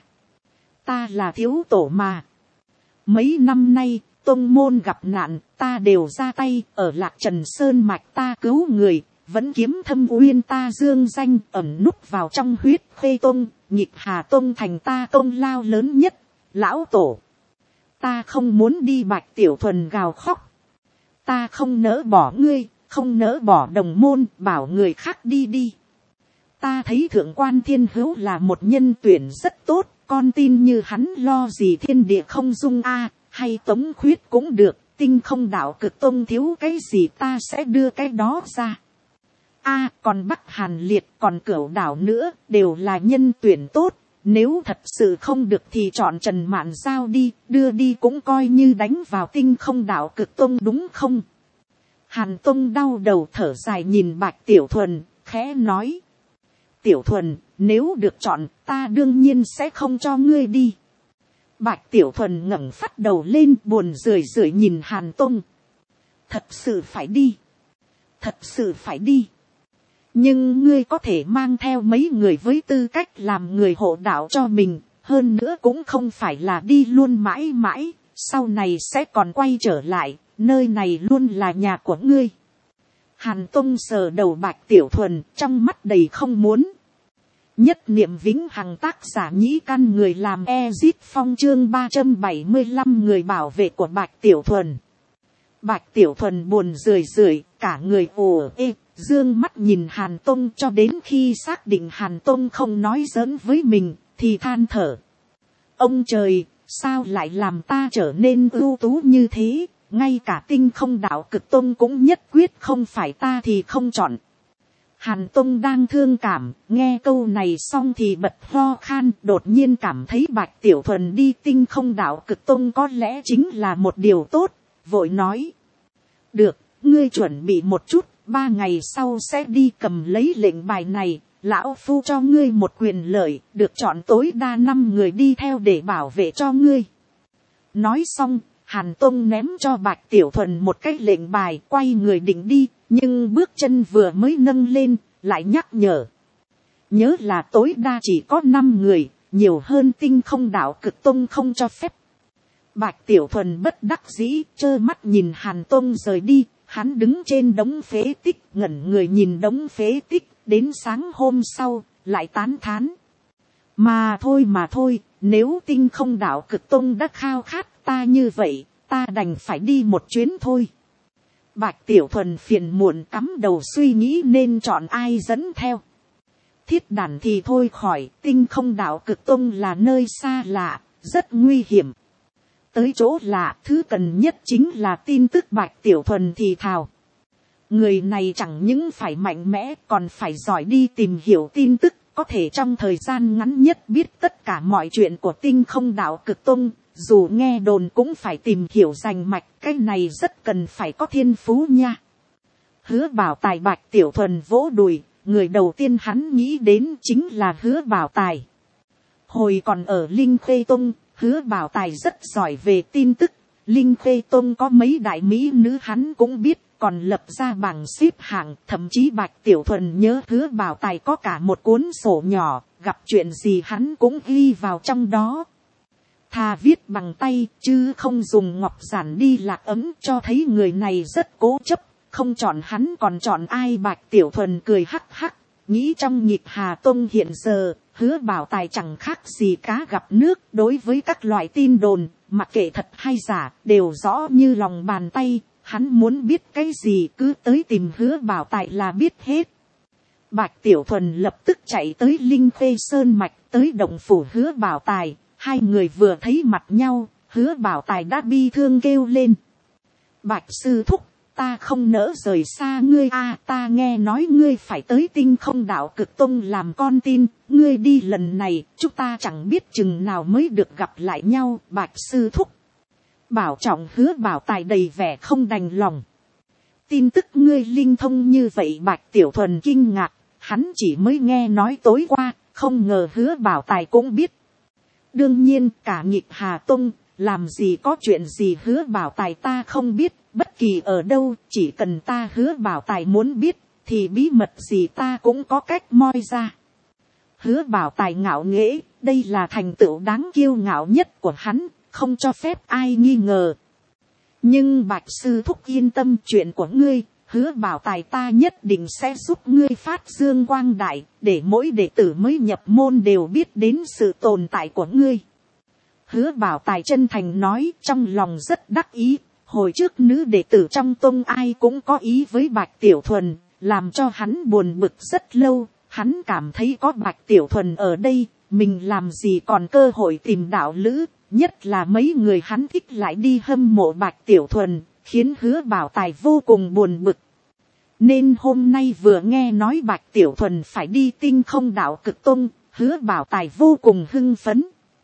ta là thiếu tổ mà. Mấy năm nay, tông môn gặp nạn, ta đều ra tay, ở Lạc Trần Sơn Mạch ta cứu người, vẫn kiếm thâm uyên ta dương danh, ẩn núp vào trong huyết khê tông, Nhịp Hà Tông thành ta công lao lớn nhất. Lão tổ, ta không muốn đi. Bạch Tiểu Thuần gào khóc. Ta không nỡ bỏ ngươi, không nỡ bỏ đồng môn, bảo người khác đi đi. Ta thấy Thượng Quan Thiên Hữu là một nhân tuyển rất tốt, con tin như hắn lo gì thiên địa không dung a, hay Tống Khuyết cũng được, Tinh Không Đạo Cực Tông thiếu cái gì ta sẽ đưa cái đó ra. A, còn Bắc Hàn Liệt, còn Cửu Đảo nữa, đều là nhân tuyển tốt, nếu thật sự không được thì chọn Trần Mạn Giao đi, đưa đi cũng coi như đánh vào Tinh Không Đạo Cực Tông đúng không? Hàn Tông đau đầu thở dài nhìn Bạch Tiểu Thuần, khẽ nói. Tiểu Thuần, nếu được chọn, ta đương nhiên sẽ không cho ngươi đi. Bạch Tiểu Thuần ngẩng phát đầu lên, buồn rười rượi nhìn Hàn Tông. Thật sự phải đi. Thật sự phải đi. Nhưng ngươi có thể mang theo mấy người với tư cách làm người hộ đạo cho mình, hơn nữa cũng không phải là đi luôn mãi mãi, sau này sẽ còn quay trở lại, nơi này luôn là nhà của ngươi. Hàn Tông sờ đầu Bạch Tiểu Thuần, trong mắt đầy không muốn. Nhất niệm vĩnh hằng. Tác giả Nhĩ Căn. Người làm Ezit Phong. Chương 375. Người bảo vệ của Bạch Tiểu Thuần. Bạch Tiểu Thuần buồn rười rượi, cả người ồ ê, dương mắt nhìn Hàn Tông cho đến khi xác định Hàn Tông không nói giỡn với mình, thì than thở. Ông trời, sao lại làm ta trở nên ưu tú như thế, ngay cả Tinh Không Đạo Cực Tông cũng nhất quyết không phải ta thì không chọn. Hàn Tông đang thương cảm, nghe câu này xong thì bật ho khan, đột nhiên cảm thấy Bạch Tiểu Thuần đi Tinh Không Đạo Cực Tông có lẽ chính là một điều tốt, vội nói. Được, ngươi chuẩn bị một chút, 3 ngày sau sẽ đi cầm lấy lệnh bài này, lão phu cho ngươi một quyền lợi, được chọn tối đa 5 người đi theo để bảo vệ cho ngươi. Nói xong, Hàn Tông ném cho Bạch Tiểu Thuần một cái lệnh bài, quay người định đi, nhưng bước chân vừa mới nâng lên, lại nhắc nhở. Nhớ là tối đa chỉ có 5 người, nhiều hơn Tinh Không Đạo Cực Tông không cho phép. Bạch Tiểu Thuần bất đắc dĩ, trơ mắt nhìn Hàn Tông rời đi, hắn đứng trên đống phế tích, ngẩn người nhìn đống phế tích, đến sáng hôm sau, lại tán thán. Mà thôi, nếu Tinh Không Đạo Cực Tông đã khao khát ta như vậy, ta đành phải đi một chuyến thôi. Bạch Tiểu Thuần phiền muộn cắm đầu suy nghĩ nên chọn ai dẫn theo. Thiết Đàn thì thôi khỏi, Tinh Không Đạo Cực Tông là nơi xa lạ, rất nguy hiểm. Tới chỗ lạ, thứ cần nhất chính là tin tức. Bạch Tiểu Thuần thì thào. Người này chẳng những phải mạnh mẽ, còn phải giỏi đi tìm hiểu tin tức, có thể trong thời gian ngắn nhất biết tất cả mọi chuyện của Tinh Không Đạo Cực Tông. Dù nghe đồn cũng phải tìm hiểu rành mạch, cái này rất cần phải có thiên phú nha. Hứa Bảo Tài. Bạch Tiểu Thuần vỗ đùi, người đầu tiên hắn nghĩ đến chính là Hứa Bảo Tài. Hồi còn ở Linh Khê Tông, Hứa Bảo Tài rất giỏi về tin tức. Linh Khê Tông có mấy đại mỹ nữ hắn cũng biết, còn lập ra bảng xếp hạng. Thậm chí Bạch Tiểu Thuần nhớ Hứa Bảo Tài có cả một cuốn sổ nhỏ, gặp chuyện gì hắn cũng ghi vào trong đó. Thà viết bằng tay chứ không dùng ngọc giản đi lạc ấm, cho thấy người này rất cố chấp, không chọn hắn còn chọn ai. Bạch Tiểu Thuần cười hắc hắc, nghĩ trong Nhịp Hà Tông hiện giờ, Hứa Bảo Tài chẳng khác gì cá gặp nước, đối với các loại tin đồn, mặc kệ thật hay giả, đều rõ như lòng bàn tay. Hắn muốn biết cái gì cứ tới tìm Hứa Bảo Tài là biết hết. Bạch Tiểu Thuần lập tức chạy tới Linh Khê Sơn Mạch, tới động phủ Hứa Bảo Tài. Hai người vừa thấy mặt nhau, Hứa Bảo Tài đã bi thương kêu lên. Bạch sư thúc, ta không nỡ rời xa ngươi a, ta nghe nói ngươi phải tới Tinh Không Đạo Cực Tông làm con tin, ngươi đi lần này, chúng ta chẳng biết chừng nào mới được gặp lại nhau. Bạch sư thúc, bảo trọng. Hứa Bảo Tài đầy vẻ không đành lòng. Tin tức ngươi linh thông như vậy? Bạch Tiểu Thuần kinh ngạc, hắn chỉ mới nghe nói tối qua, không ngờ Hứa Bảo Tài cũng biết. Đương nhiên cả Nghịch Hà Tông, làm gì có chuyện gì Hứa Bảo Tài ta không biết, bất kỳ ở đâu, chỉ cần ta Hứa Bảo Tài muốn biết, thì bí mật gì ta cũng có cách moi ra. Hứa Bảo Tài ngạo nghễ, đây là thành tựu đáng kiêu ngạo nhất của hắn, không cho phép ai nghi ngờ. Nhưng Bạch sư thúc yên tâm, chuyện của ngươi, Hứa Bảo Tài ta nhất định sẽ giúp ngươi phát dương quang đại, để mỗi đệ tử mới nhập môn đều biết đến sự tồn tại của ngươi. Hứa Bảo Tài chân thành nói, trong lòng rất đắc ý. Hồi trước nữ đệ tử trong tông ai cũng có ý với Bạch Tiểu Thuần, làm cho hắn buồn bực rất lâu. Hắn cảm thấy có Bạch Tiểu Thuần ở đây, mình làm gì còn cơ hội tìm đạo lữ, nhất là mấy người hắn thích lại đi hâm mộ Bạch Tiểu Thuần, khiến Hứa Bảo Tài vô cùng buồn bực. Nên hôm nay vừa nghe nói Bạch Tiểu Thuần phải đi Tinh Không Đạo Cực Tông, Hứa Bảo Tài vô cùng hưng phấn.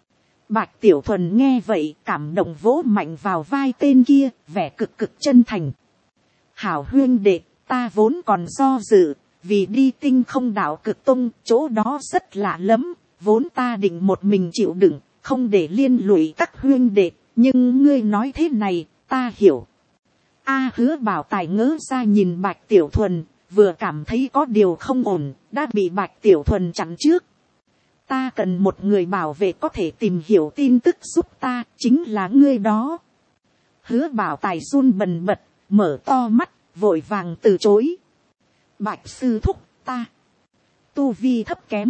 Bạch Tiểu Thuần nghe vậy, cảm động vỗ mạnh vào vai tên kia, vẻ cực cực chân thành. Hảo huynh đệ, ta vốn còn do dự, vì đi Tinh Không Đạo Cực Tông, chỗ đó rất lạ lắm, vốn ta định một mình chịu đựng, không để liên lụy các huynh đệ, nhưng ngươi nói thế này, ta hiểu. Hứa Bảo Tài ngớ ra nhìn Bạch Tiểu Thuần, vừa cảm thấy có điều không ổn, đã bị Bạch Tiểu Thuần chặn trước. Ta cần một người bảo vệ có thể tìm hiểu tin tức giúp ta, chính là ngươi đó. Hứa Bảo Tài run bần bật, mở to mắt, vội vàng từ chối. Bạch sư thúc, ta tu vi thấp kém.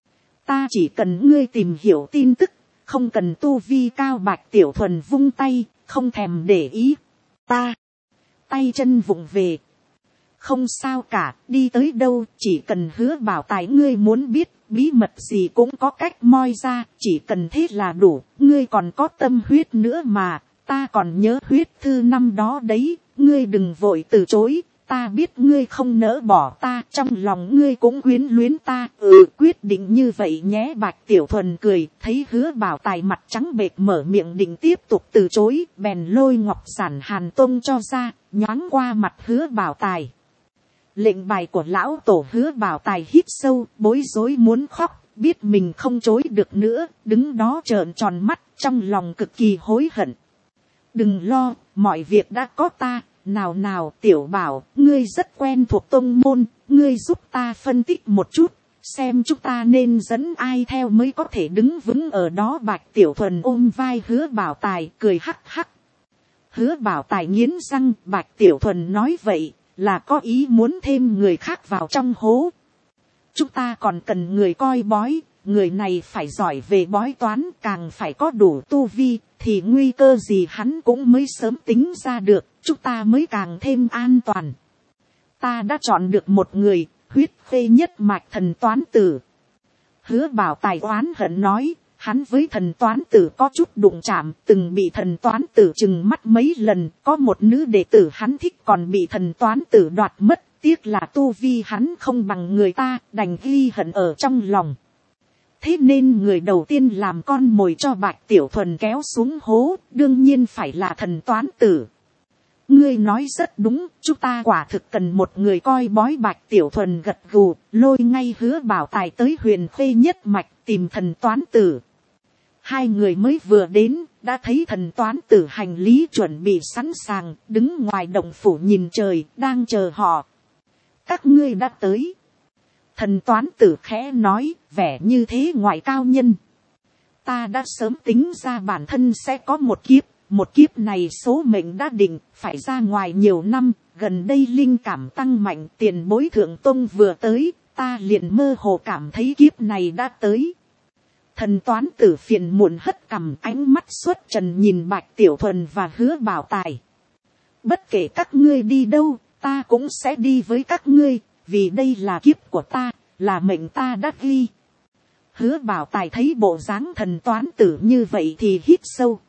Ta chỉ cần ngươi tìm hiểu tin tức, không cần tu vi cao. Bạch Tiểu Thuần vung tay, không thèm để ý. Ta tay chân vụng về. Không sao cả, đi tới đâu, chỉ cần Hứa Bảo Tài ngươi muốn biết, bí mật gì cũng có cách moi ra, chỉ cần thế là đủ. Ngươi còn có tâm huyết nữa mà, ta còn nhớ huyết thư năm đó đấy, ngươi đừng vội từ chối, ta biết ngươi không nỡ bỏ ta, trong lòng ngươi cũng quyến luyến ta. Quyết định như vậy nhé. Bạch Tiểu Thuần cười, thấy Hứa Bảo Tài mặt trắng bệch mở miệng định tiếp tục từ chối, bèn lôi ngọc giản Hàn Tông cho ra, nhoáng qua mặt Hứa Bảo Tài. Lệnh bài của lão tổ. Hứa Bảo Tài hít sâu, bối rối muốn khóc, biết mình không chối được nữa, đứng đó trợn tròn mắt, trong lòng cực kỳ hối hận. Đừng lo, mọi việc đã có ta. Nào Tiểu Bảo, ngươi rất quen thuộc tông môn, ngươi giúp ta phân tích một chút, xem chúng ta nên dẫn ai theo mới có thể đứng vững ở đó. Bạch Tiểu Thuần ôm vai Hứa Bảo Tài, cười hắc hắc. Hứa Bảo Tài nghiến răng, Bạch Tiểu Thuần nói vậy là có ý muốn thêm người khác vào trong hố. Chúng ta còn cần người coi bói, người này phải giỏi về bói toán, càng phải có đủ tu vi, thì nguy cơ gì hắn cũng mới sớm tính ra được, chúng ta mới càng thêm an toàn. Ta đã chọn được một người, huyết khê nhất mạch thần toán tử. Hứa Bảo Tài oán hận nói, hắn với thần toán tử có chút đụng chạm, từng bị thần toán tử trừng mắt mấy lần, có một nữ đệ tử hắn thích còn bị thần toán tử đoạt mất, tiếc là tu vi hắn không bằng người ta, đành ghi hận ở trong lòng. Thế nên người đầu tiên làm con mồi cho Bạch Tiểu Thuần kéo xuống hố, đương nhiên phải là thần toán tử. Ngươi nói rất đúng, chúng ta quả thực cần một người coi bói. Bạch Tiểu Thuần gật gù, lôi ngay Hứa Bảo Tài tới Huyền Khê nhất mạch tìm thần toán tử. Hai người mới vừa đến, đã thấy thần toán tử hành lý chuẩn bị sẵn sàng, đứng ngoài động phủ nhìn trời, đang chờ họ. Các ngươi đã tới. Thần toán tử khẽ nói, vẻ như thế ngoại cao nhân. Ta đã sớm tính ra bản thân sẽ có một kiếp này số mệnh đã định, phải ra ngoài nhiều năm, gần đây linh cảm tăng mạnh, tiền bối thượng tông vừa tới, ta liền mơ hồ cảm thấy kiếp này đã tới. Thần toán tử phiền muộn hất cằm, ánh mắt xuất trần nhìn Bạch Tiểu Thuần và Hứa Bảo Tài. Bất kể các ngươi đi đâu, ta cũng sẽ đi với các ngươi, vì đây là kiếp của ta, là mệnh ta đã ghi. Hứa Bảo Tài thấy bộ dáng thần toán tử như vậy thì hít sâu.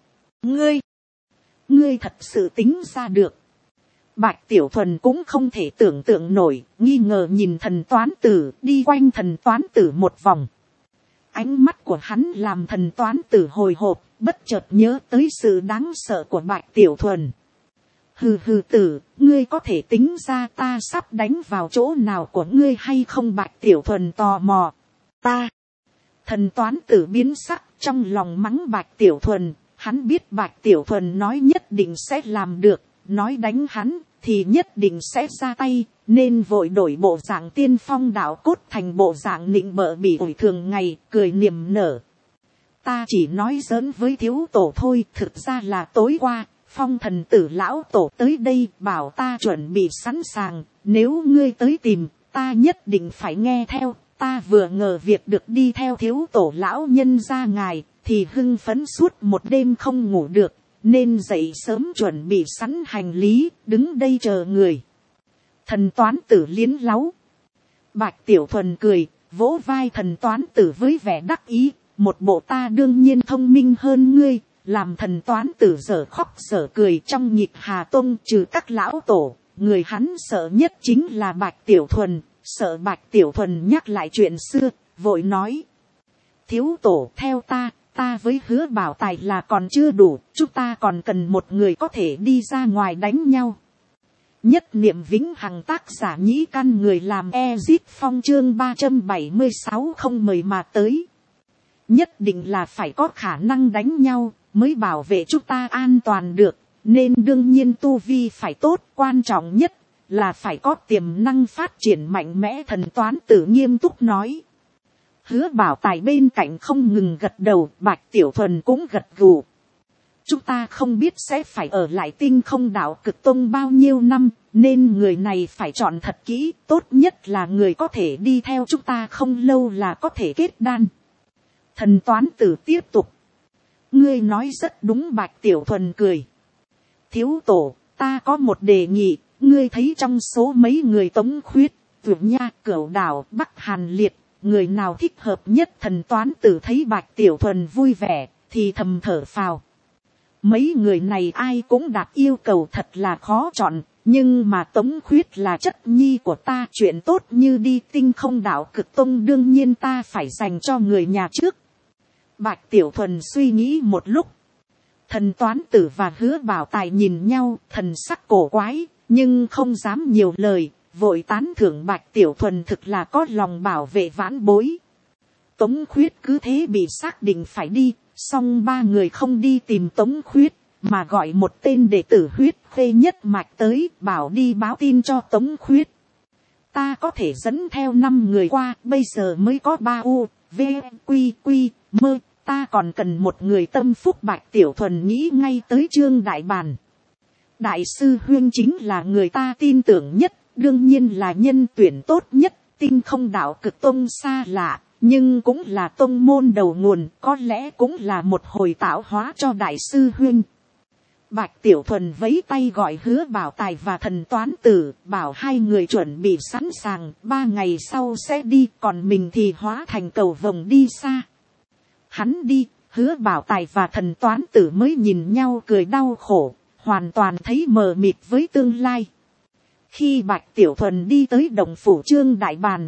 Ngươi thật sự tính ra được. Bạch Tiểu Thuần cũng không thể tưởng tượng nổi, nghi ngờ nhìn thần toán tử, đi quanh thần toán tử một vòng. Ánh mắt của hắn làm thần toán tử hồi hộp, bất chợt nhớ tới sự đáng sợ của Bạch Tiểu Thuần. Hừ hừ tử, ngươi có thể tính ra ta sắp đánh vào chỗ nào của ngươi hay không? Bạch Tiểu Thuần tò mò. Ta. Thần toán tử biến sắc, trong lòng mắng Bạch Tiểu Thuần. Hắn biết Bạch Tiểu Thuần nói nhất định sẽ làm được, nói đánh hắn thì nhất định sẽ ra tay, nên vội đổi bộ dạng tiên phong đạo cốt thành bộ dạng nịnh bợ bỉ ổi thường ngày, cười niềm nở. Ta chỉ nói giỡn với thiếu tổ thôi, thực ra là tối qua, Phong thần tử lão tổ tới đây bảo ta chuẩn bị sẵn sàng, nếu ngươi tới tìm, ta nhất định phải nghe theo. Ta vừa ngờ việc được đi theo thiếu tổ lão nhân ra ngài, thì hưng phấn suốt một đêm không ngủ được, nên dậy sớm chuẩn bị sẵn hành lý, đứng đây chờ người. Thần toán tử liến láu. Bạch Tiểu Thuần cười, vỗ vai thần toán tử với vẻ đắc ý, một bộ ta đương nhiên thông minh hơn ngươi, làm thần toán tử dở khóc dở cười. Trong nhịp Hà Tông trừ các lão tổ, người hắn sợ nhất chính là Bạch Tiểu Thuần. Sợ Bạch Tiểu Thuần nhắc lại chuyện xưa, vội nói. Thiếu tổ, theo ta với Hứa Bảo Tài là còn chưa đủ, chúng ta còn cần một người có thể đi ra ngoài đánh nhau. Nhất niệm vĩnh hằng, tác giả Nhĩ Căn, người làm Ezit Phong, chương 376 không mời mà tới. Nhất định là phải có khả năng đánh nhau, mới bảo vệ chúng ta an toàn được, nên đương nhiên tu vi phải tốt, quan trọng nhất là phải có tiềm năng phát triển mạnh mẽ. Thần toán tử nghiêm túc nói. Hứa Bảo Tài bên cạnh không ngừng gật đầu, Bạch Tiểu Thuần cũng gật gù. Chúng ta không biết sẽ phải ở lại Tinh Không Đạo Cực Tông bao nhiêu năm, nên người này phải chọn thật kỹ, tốt nhất là người có thể đi theo chúng ta không lâu là có thể kết đan. Thần toán tử tiếp tục. Ngươi nói rất đúng. Bạch Tiểu Thuần cười. Thiếu tổ, ta có một đề nghị, ngươi thấy trong số mấy người Tống Khuyết, Vượt Nha, Cửu Đảo, Bắc Hàn Liệt, người nào thích hợp nhất? Thần toán tử thấy Bạch Tiểu Thuần vui vẻ, thì thầm thở phào. Mấy người này ai cũng đạt yêu cầu thật là khó chọn, nhưng mà Tống Khuyết là chất nhi của ta, chuyện tốt như đi Tinh Không Đạo Cực Tông đương nhiên ta phải dành cho người nhà trước. Bạch Tiểu Thuần suy nghĩ một lúc. Thần toán tử và Hứa Bảo Tài nhìn nhau, thần sắc cổ quái, nhưng không dám nhiều lời, vội tán thưởng Bạch Tiểu Thuần thực là có lòng bảo vệ vãn bối. Tống Khuyết cứ thế bị xác định phải đi, song ba người không đi tìm Tống Khuyết, mà gọi một tên đệ tử Huyết Khê nhất mạch tới, bảo đi báo tin cho Tống Khuyết. Ta có thể dẫn theo 5 người qua, bây giờ mới có 3 u, v, q, mơ, ta còn cần một người tâm phúc. Bạch Tiểu Thuần nghĩ ngay tới Trương Đại Bàn. Đại sư huyên chính là người ta tin tưởng nhất, đương nhiên là nhân tuyển tốt nhất. Tinh Không Đạo Cực Tông xa lạ, nhưng cũng là tông môn đầu nguồn, có lẽ cũng là một hồi tạo hóa cho đại sư huyên. Bạch Tiểu Thuần vẫy tay gọi Hứa Bảo Tài và thần toán tử, bảo hai người chuẩn bị sẵn sàng, 3 ngày sau sẽ đi, còn mình thì hóa thành cầu vồng đi xa. Hắn đi, Hứa Bảo Tài và thần toán tử mới nhìn nhau cười đau khổ, hoàn toàn thấy mờ mịt với tương lai. Khi Bạch Tiểu Thuần đi tới động phủ Trương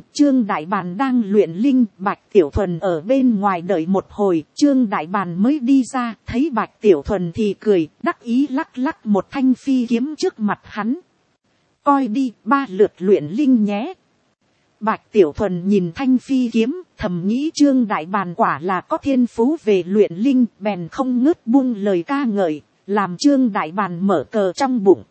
Đại Bàn đang luyện linh, Bạch Tiểu Thuần ở bên ngoài đợi một hồi, Trương Đại Bàn mới đi ra, thấy Bạch Tiểu Thuần thì cười, đắc ý lắc lắc một thanh phi kiếm trước mặt hắn. Coi đi, 3 lượt luyện linh nhé. Bạch Tiểu Thuần nhìn thanh phi kiếm, thầm nghĩ Trương Đại Bàn quả là có thiên phú về luyện linh, bèn không ngớt buông lời ca ngợi, làm Trương Đại Bàn mở cờ trong bụng.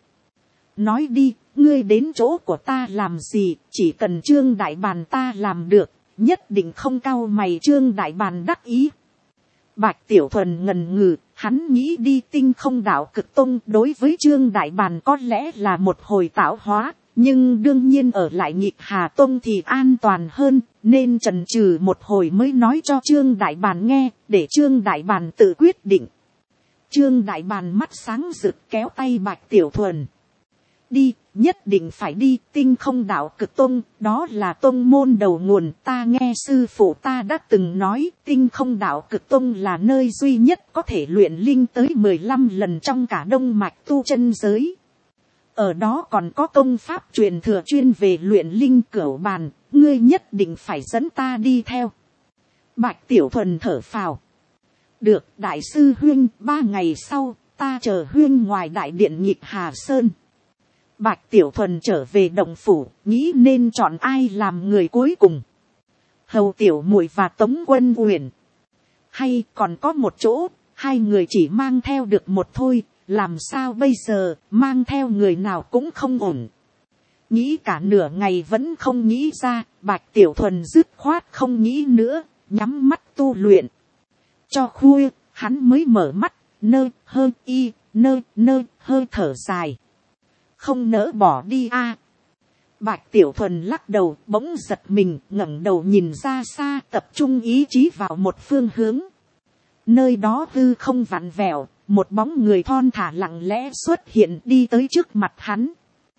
Nói đi, ngươi đến chỗ của ta làm gì? Chỉ cần Trương Đại Bàn ta làm được, nhất định không cau mày. Trương Đại Bàn đắc ý. Bạch Tiểu Thuần ngần ngừ, hắn nghĩ đi Tinh Không Đạo Cực Tông đối với Trương Đại Bàn có lẽ là một hồi tạo hóa, nhưng đương nhiên ở lại Nhịp Hà Tông thì an toàn hơn, nên chần chừ một hồi mới nói cho Trương Đại Bàn nghe, để Trương Đại Bàn tự quyết định. Trương Đại Bàn mắt sáng rực kéo tay Bạch Tiểu Thuần. Đi, nhất định phải đi, Tinh Không Đạo Cực Tông, đó là tông môn đầu nguồn. Ta nghe sư phụ ta đã từng nói, Tinh Không Đạo Cực Tông là nơi duy nhất có thể luyện linh tới 15 lần trong cả Đông Mạch tu chân giới. Ở đó còn có công pháp truyền thừa chuyên về luyện linh Cửu Bàn, ngươi nhất định phải dẫn ta đi theo. Bạch Tiểu Thuần thở phào. Được, đại sư huynh, 3 ngày sau, ta chờ huynh ngoài đại điện Nhịp Hà Sơn. Bạch Tiểu Thuần trở về động phủ, nghĩ nên chọn ai làm người cuối cùng. Hầu Tiểu Muội và Tống Quân Uyển. Hay còn có một chỗ, hai người chỉ mang theo được một thôi, làm sao bây giờ, mang theo người nào cũng không ổn. Nghĩ cả nửa ngày vẫn không nghĩ ra, Bạch Tiểu Thuần dứt khoát không nghĩ nữa, nhắm mắt tu luyện. Cho khuya, hắn mới mở mắt, hơi thở dài. Không nỡ bỏ đi a. Bạch Tiểu Thuần lắc đầu, bỗng giật mình, ngẩng đầu nhìn ra xa, tập trung ý chí vào một phương hướng. Nơi đó hư không vặn vẹo, một bóng người thon thả lặng lẽ xuất hiện đi tới trước mặt hắn.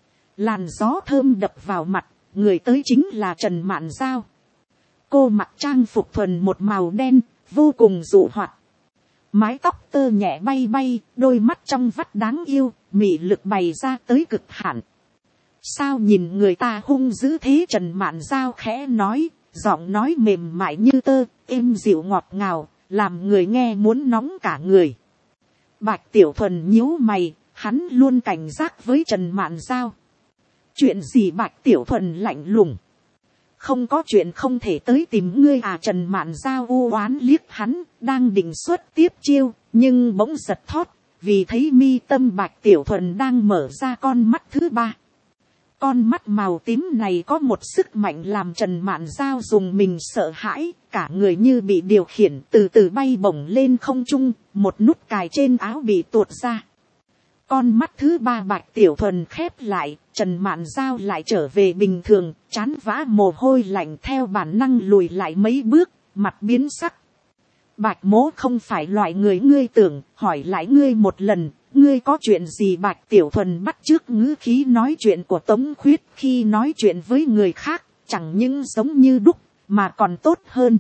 Làn gió thơm đập vào mặt, người tới chính là Trần Mạn Giao. Cô mặc trang phục thuần một màu đen, vô cùng dụ hoạt. Mái tóc tơ nhẹ bay bay, đôi mắt trong vắt đáng yêu, mị lực bày ra tới cực hạn. Sao nhìn người ta hung dữ thế? Trần Mạn Giao khẽ nói, giọng nói mềm mại như tơ, êm dịu ngọt ngào, làm người nghe muốn nóng cả người. Bạch Tiểu Thuần nhíu mày, hắn luôn cảnh giác với Trần Mạn Giao. Chuyện gì? Bạch Tiểu Thuần lạnh lùng. Không có chuyện không thể tới tìm ngươi à? Trần Mạn Giao u oán liếc hắn, đang định xuất tiếp chiêu, nhưng bỗng giật thót, vì thấy mi tâm Bạch Tiểu Thuần đang mở ra con mắt thứ ba. Con mắt màu tím này có một sức mạnh làm Trần Mạn Giao dùng mình sợ hãi, cả người như bị điều khiển từ từ bay bổng lên không trung, một nút cài trên áo bị tuột ra. Con mắt thứ ba Bạch Tiểu Thuần khép lại, Trần Mạn Giao lại trở về bình thường, trán vã mồ hôi lạnh theo bản năng lùi lại mấy bước, mặt biến sắc. Bạch Mỗ không phải loại người ngươi tưởng, hỏi lại ngươi một lần, ngươi có chuyện gì? Bạch Tiểu Thuần bắt chước ngữ khí nói chuyện của Tống Khuyết khi nói chuyện với người khác, chẳng những giống như đúc, mà còn tốt hơn.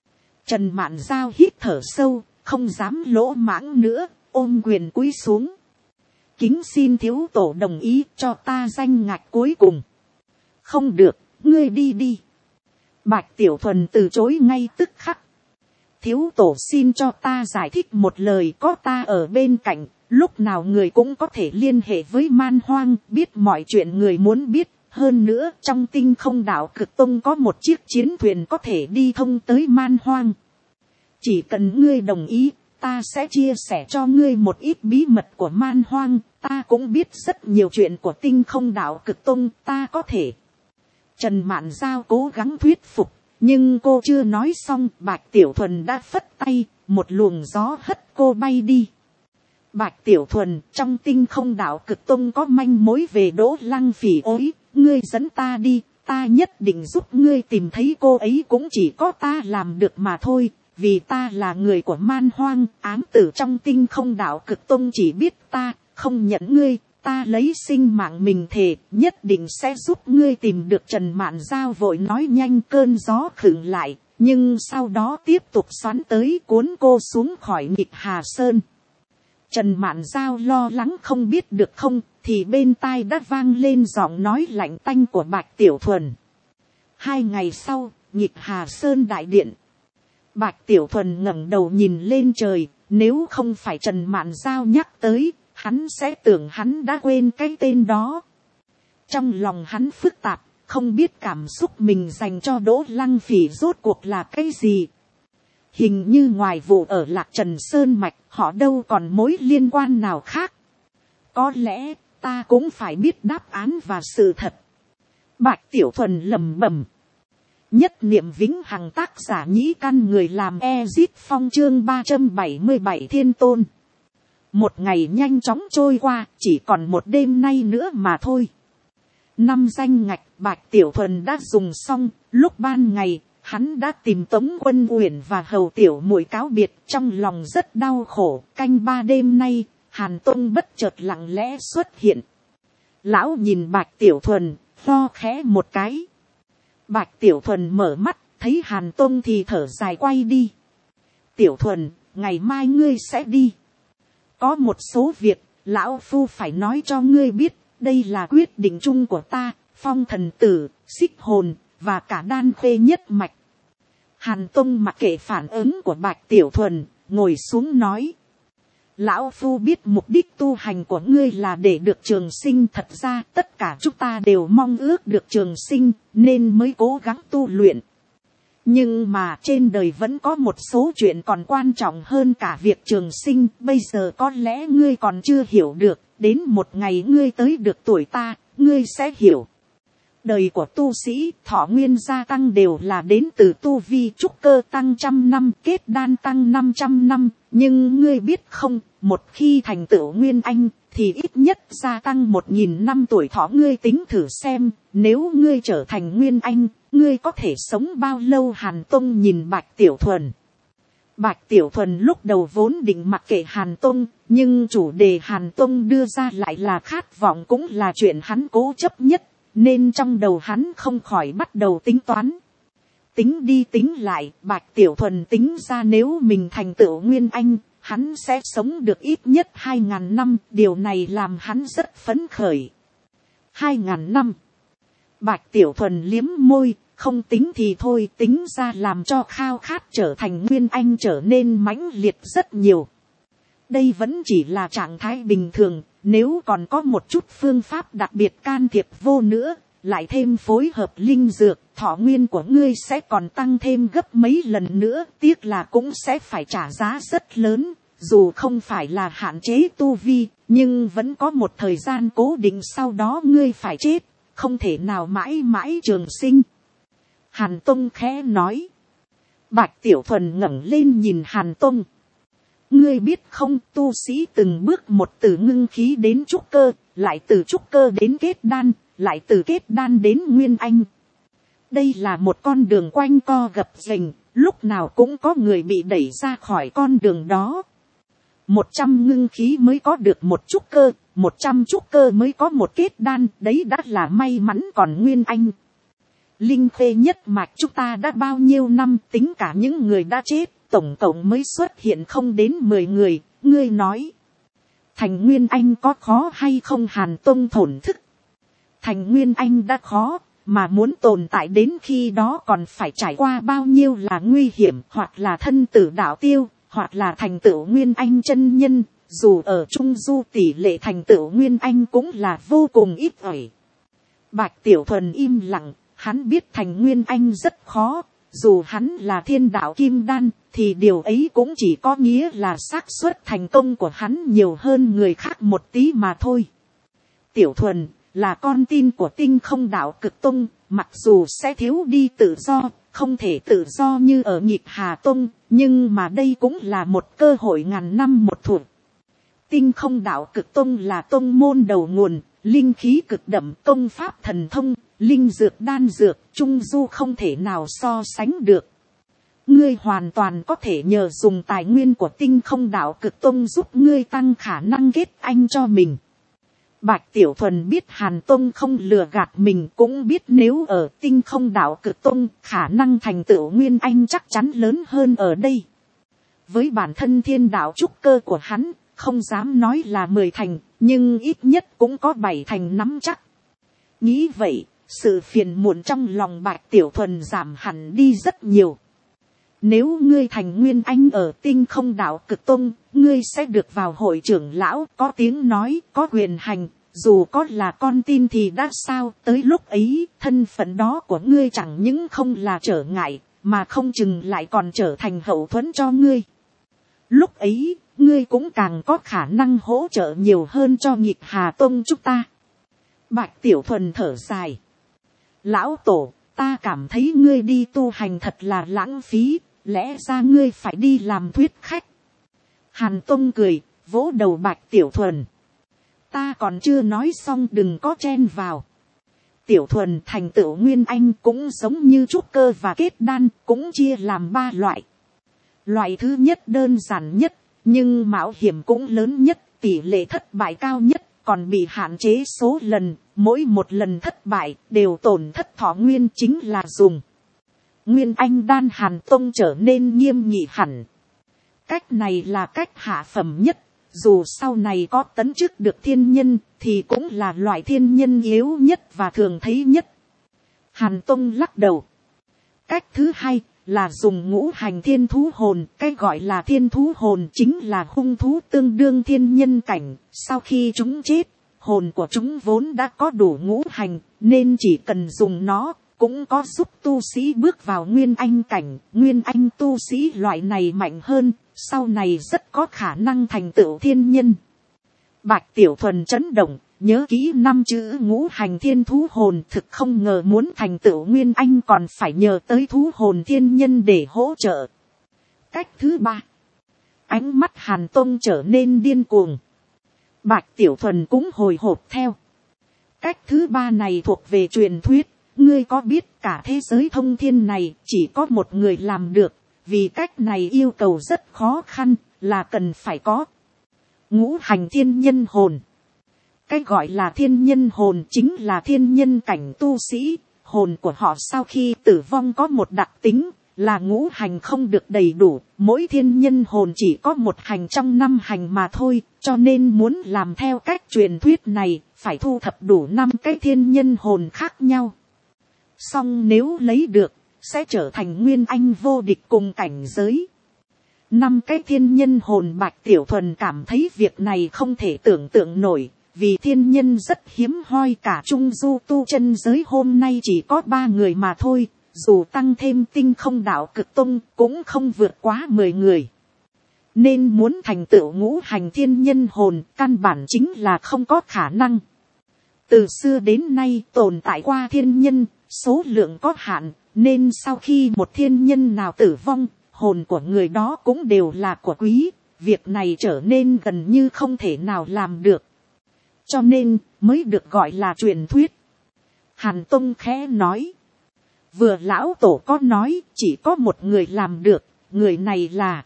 Trần Mạn Giao hít thở sâu, không dám lỗ mãng nữa, ôm quyền cúi xuống. Kính xin thiếu tổ đồng ý cho ta danh ngạch cuối cùng. Không được, ngươi đi đi. Bạch Tiểu Thuần từ chối ngay tức khắc. Thiếu tổ xin cho ta giải thích một lời, có ta ở bên cạnh, lúc nào người cũng có thể liên hệ với Man Hoang, biết mọi chuyện người muốn biết. Hơn nữa, trong Tinh Không Đạo Cực Tông có một chiếc chiến thuyền có thể đi thông tới Man Hoang. Chỉ cần ngươi đồng ý, ta sẽ chia sẻ cho ngươi một ít bí mật của Man Hoang. Ta cũng biết rất nhiều chuyện của Tinh Không Đạo Cực Tông, ta có thể. Trần Mạn Giao cố gắng thuyết phục, nhưng cô chưa nói xong, Bạch Tiểu Thuần đã phất tay, một luồng gió hất cô bay đi. Bạch Tiểu Thuần, trong Tinh Không Đạo Cực Tông có manh mối về Đỗ Lăng Phỉ ối, ngươi dẫn ta đi, ta nhất định giúp ngươi tìm thấy cô ấy, cũng chỉ có ta làm được mà thôi, vì ta là người của Man Hoang, ám tử trong Tinh Không Đạo Cực Tông chỉ biết ta, không nhận ngươi, ta lấy sinh mạng mình thề, nhất định sẽ giúp ngươi tìm được. Trần Mạn Giao vội nói nhanh, cơn gió khựng lại, nhưng sau đó tiếp tục xoắn tới cuốn cô xuống khỏi Nhịp Hà Sơn. Trần Mạn Giao lo lắng không biết được không, thì bên tai đã vang lên giọng nói lạnh tanh của Bạch Tiểu Thuần. 2 ngày sau, Nhịp Hà Sơn đại điện. Bạch Tiểu Thuần ngẩng đầu nhìn lên trời, nếu không phải Trần Mạn Giao nhắc tới, hắn sẽ tưởng hắn đã quên cái tên đó. Trong lòng hắn phức tạp, không biết cảm xúc mình dành cho Đỗ Lăng Phỉ rốt cuộc là cái gì. Hình như ngoài vụ ở Lạc Trần Sơn Mạch, họ đâu còn mối liên quan nào khác. Có lẽ, ta cũng phải biết đáp án và sự thật. Bạch Tiểu Thuần lẩm bẩm. Nhất niệm vĩnh hằng, tác giả Nhĩ Căn, người làm Ezit Phong, chương 377 Thiên Tôn. Một ngày nhanh chóng trôi qua, chỉ còn một đêm nay nữa mà thôi. 5 danh ngạch Bạch Tiểu Thuần đã dùng xong. Lúc ban ngày, hắn đã tìm Tống Quân Uyển và Hầu Tiểu Muội cáo biệt, trong lòng rất đau khổ. Canh 3 đêm nay, Hàn Tông bất chợt lặng lẽ xuất hiện. Lão nhìn Bạch Tiểu Thuần, lo khẽ một cái. Bạch Tiểu Thuần mở mắt, thấy Hàn Tông thì thở dài quay đi. Tiểu Thuần, ngày mai ngươi sẽ đi. Có một số việc, lão phu phải nói cho ngươi biết, đây là quyết định chung của ta, Phong Thần Tử, Xích Hồn, và cả Đan Khuê nhất mạch. Hàn Tông mặc kệ phản ứng của Bạch Tiểu Thuần, ngồi xuống nói. Lão phu biết mục đích tu hành của ngươi là để được trường sinh. Thật ra tất cả chúng ta đều mong ước được trường sinh, nên mới cố gắng tu luyện. Nhưng mà trên đời vẫn có một số chuyện còn quan trọng hơn cả việc trường sinh. Bây giờ có lẽ ngươi còn chưa hiểu được, đến một ngày ngươi tới được tuổi ta, ngươi sẽ hiểu. Đời của tu sĩ, thọ nguyên gia tăng đều là đến từ tu vi trúc cơ tăng 100 năm, kết đan tăng 500 năm. Nhưng ngươi biết không, một khi thành tựu nguyên anh, thì ít nhất gia tăng 1000 năm tuổi thọ. Ngươi tính thử xem, nếu ngươi trở thành nguyên anh, ngươi có thể sống bao lâu? Hàn Tông nhìn Bạch Tiểu Thuần. Bạch Tiểu Thuần lúc đầu vốn định mặc kệ Hàn Tông, nhưng chủ đề Hàn Tông đưa ra lại là khát vọng, cũng là chuyện hắn cố chấp nhất. Nên trong đầu hắn không khỏi bắt đầu tính toán. Tính đi tính lại, Bạch Tiểu Thuần tính ra nếu mình thành tựu nguyên anh, hắn sẽ sống được ít nhất 2000 năm. Điều này làm hắn rất phấn khởi. 2000 năm. Bạch Tiểu Thuần liếm môi, không tính thì thôi, tính ra làm cho khao khát trở thành nguyên anh trở nên mãnh liệt rất nhiều. Đây vẫn chỉ là trạng thái bình thường, nếu còn có một chút phương pháp đặc biệt can thiệp vô nữa, lại thêm phối hợp linh dược, thọ nguyên của ngươi sẽ còn tăng thêm gấp mấy lần nữa. Tiếc là cũng sẽ phải trả giá rất lớn, dù không phải là hạn chế tu vi, nhưng vẫn có một thời gian cố định sau đó ngươi phải chết, không thể nào mãi mãi trường sinh. Hàn Tông khẽ nói. Bạch Tiểu Thuần ngẩng lên nhìn Hàn Tông. Ngươi biết không, tu sĩ từng bước một từ ngưng khí đến trúc cơ, lại từ trúc cơ đến kết đan, lại từ kết đan đến nguyên anh. Đây là một con đường quanh co gập ghềnh, lúc nào cũng có người bị đẩy ra khỏi con đường đó. 100 ngưng khí mới có được một trúc cơ, 100 trúc cơ mới có một kết đan, đấy đã là may mắn còn nguyên anh. Linh Khê nhất mạch chúng ta đã bao nhiêu năm, tính cả những người đã chết, tổng cộng mới xuất hiện không đến 10 người, ngươi nói. Thành nguyên anh có khó hay không? Hàn Tông thổn thức. Thành nguyên anh đã khó, mà muốn tồn tại đến khi đó còn phải trải qua bao nhiêu là nguy hiểm, hoặc là thân tử đạo tiêu, hoặc là thành tựu nguyên anh chân nhân. Dù ở Trung Du tỷ lệ thành tựu nguyên anh cũng là vô cùng ít ỏi. Bạch Tiểu Thuần im lặng, hắn biết thành nguyên anh rất khó. Dù hắn là thiên đạo kim đan, thì điều ấy cũng chỉ có nghĩa là xác suất thành công của hắn nhiều hơn người khác một tí mà thôi. Tiểu Thuần là con tin của Tinh Không Đạo Cực Tông, mặc dù sẽ thiếu đi tự do, không thể tự do như ở Nhịp Hà Tông, nhưng mà đây cũng là một cơ hội ngàn năm một thủa. Tinh Không Đạo Cực Tông là tông môn đầu nguồn, linh khí cực đậm, công pháp thần thông, linh dược đan dược, trung du không thể nào so sánh được. Ngươi hoàn toàn có thể nhờ dùng tài nguyên của Tinh Không Đạo Cực Tông giúp ngươi tăng khả năng kết anh cho mình. Bạch Tiểu Thuần biết Hàn Tông không lừa gạt mình, cũng biết nếu ở Tinh Không Đạo Cực Tông, khả năng thành tựu nguyên anh chắc chắn lớn hơn ở đây. Với bản thân thiên đạo trúc cơ của hắn, không dám nói là 10 thành, nhưng ít nhất cũng có 7 thành nắm chắc. Nghĩ vậy, sự phiền muộn trong lòng Bạch Tiểu Thuần giảm hẳn đi rất nhiều. Nếu ngươi thành nguyên anh ở Tinh Không Đạo Cực Tông, ngươi sẽ được vào hội trưởng lão, có tiếng nói, có quyền hành, dù có là con tin thì đã sao, tới lúc ấy, thân phận đó của ngươi chẳng những không là trở ngại, mà không chừng lại còn trở thành hậu thuẫn cho ngươi. Lúc ấy, ngươi cũng càng có khả năng hỗ trợ nhiều hơn cho Nhịp Hà Tông chúng ta. Bạch Tiểu Thuần thở dài. Lão Tổ, ta cảm thấy ngươi đi tu hành thật là lãng phí, lẽ ra ngươi phải đi làm thuyết khách. Hàn Tông cười, vỗ đầu Bạch Tiểu Thuần. Ta còn chưa nói xong, đừng có chen vào. Tiểu Thuần thành tựu nguyên anh cũng giống như trúc cơ và kết đan, cũng chia làm 3 loại. Loại thứ nhất đơn giản nhất, nhưng mạo hiểm cũng lớn nhất, tỷ lệ thất bại cao nhất, còn bị hạn chế số lần, mỗi một lần thất bại đều tổn thất thọ nguyên, chính là dùng nguyên anh đan. Hàn Tông trở nên nghiêm nghị hẳn. Cách này là cách hạ phẩm nhất, dù sau này có tấn chức được thiên nhân thì cũng là loại thiên nhân yếu nhất và thường thấy nhất. Hàn Tông lắc đầu. Cách thứ hai là dùng ngũ hành thiên thú hồn. Cái gọi là thiên thú hồn chính là hung thú tương đương thiên nhân cảnh. Sau khi chúng chết, hồn của chúng vốn đã có đủ ngũ hành, nên chỉ cần dùng nó cũng có giúp tu sĩ bước vào nguyên anh cảnh. Nguyên anh tu sĩ loại này mạnh hơn, sau này rất có khả năng thành tựu thiên nhân. Bạch Tiểu Thuần chấn động, nhớ kỹ 5 chữ ngũ hành thiên thú hồn, thực không ngờ muốn thành tựu nguyên anh còn phải nhờ tới thú hồn thiên nhân để hỗ trợ. Cách thứ 3, ánh mắt Hàn Tông trở nên điên cuồng. Bạch Tiểu Thuần cũng hồi hộp theo. Cách thứ 3 này thuộc về truyền thuyết, ngươi có biết cả thế giới thông thiên này chỉ có một người làm được, vì cách này yêu cầu rất khó khăn, là cần phải có ngũ hành thiên nhân hồn. Cái gọi là thiên nhân hồn chính là thiên nhân cảnh tu sĩ, hồn của họ sau khi tử vong có một đặc tính là ngũ hành không được đầy đủ, mỗi thiên nhân hồn chỉ có một hành trong 5 hành mà thôi, cho nên muốn làm theo cách truyền thuyết này phải thu thập đủ 5 cái thiên nhân hồn khác nhau. Song nếu lấy được sẽ trở thành nguyên anh vô địch cùng cảnh giới. 5 cái thiên nhân hồn. Bạch Tiểu Thuần cảm thấy việc này không thể tưởng tượng nổi, vì thiên nhân rất hiếm hoi, cả trung du tu chân giới hôm nay chỉ có 3 người mà thôi, dù tăng thêm tinh không đạo cực tông cũng không vượt quá 10 người. Nên muốn thành tựu ngũ hành thiên nhân hồn căn bản chính là không có khả năng. Từ xưa đến nay tồn tại qua thiên nhân, số lượng có hạn, nên sau khi một thiên nhân nào tử vong, hồn của người đó cũng đều là của quý. Việc này trở nên gần như không thể nào làm được, cho nên mới được gọi là truyền thuyết. Hàn Tông khẽ nói. Vừa lão tổ có nói chỉ có một người làm được, người này là...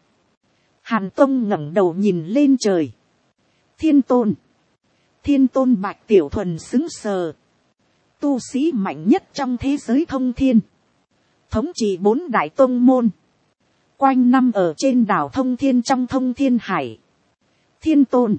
Hàn Tông ngẩng đầu nhìn lên trời. Thiên Tôn. Thiên Tôn. Bạch Tiểu Thuần sững sờ. Tu sĩ mạnh nhất trong thế giới thông thiên, thống trị 4 đại tông môn, quanh năm ở trên đảo thông thiên trong thông thiên hải. Thiên Tôn.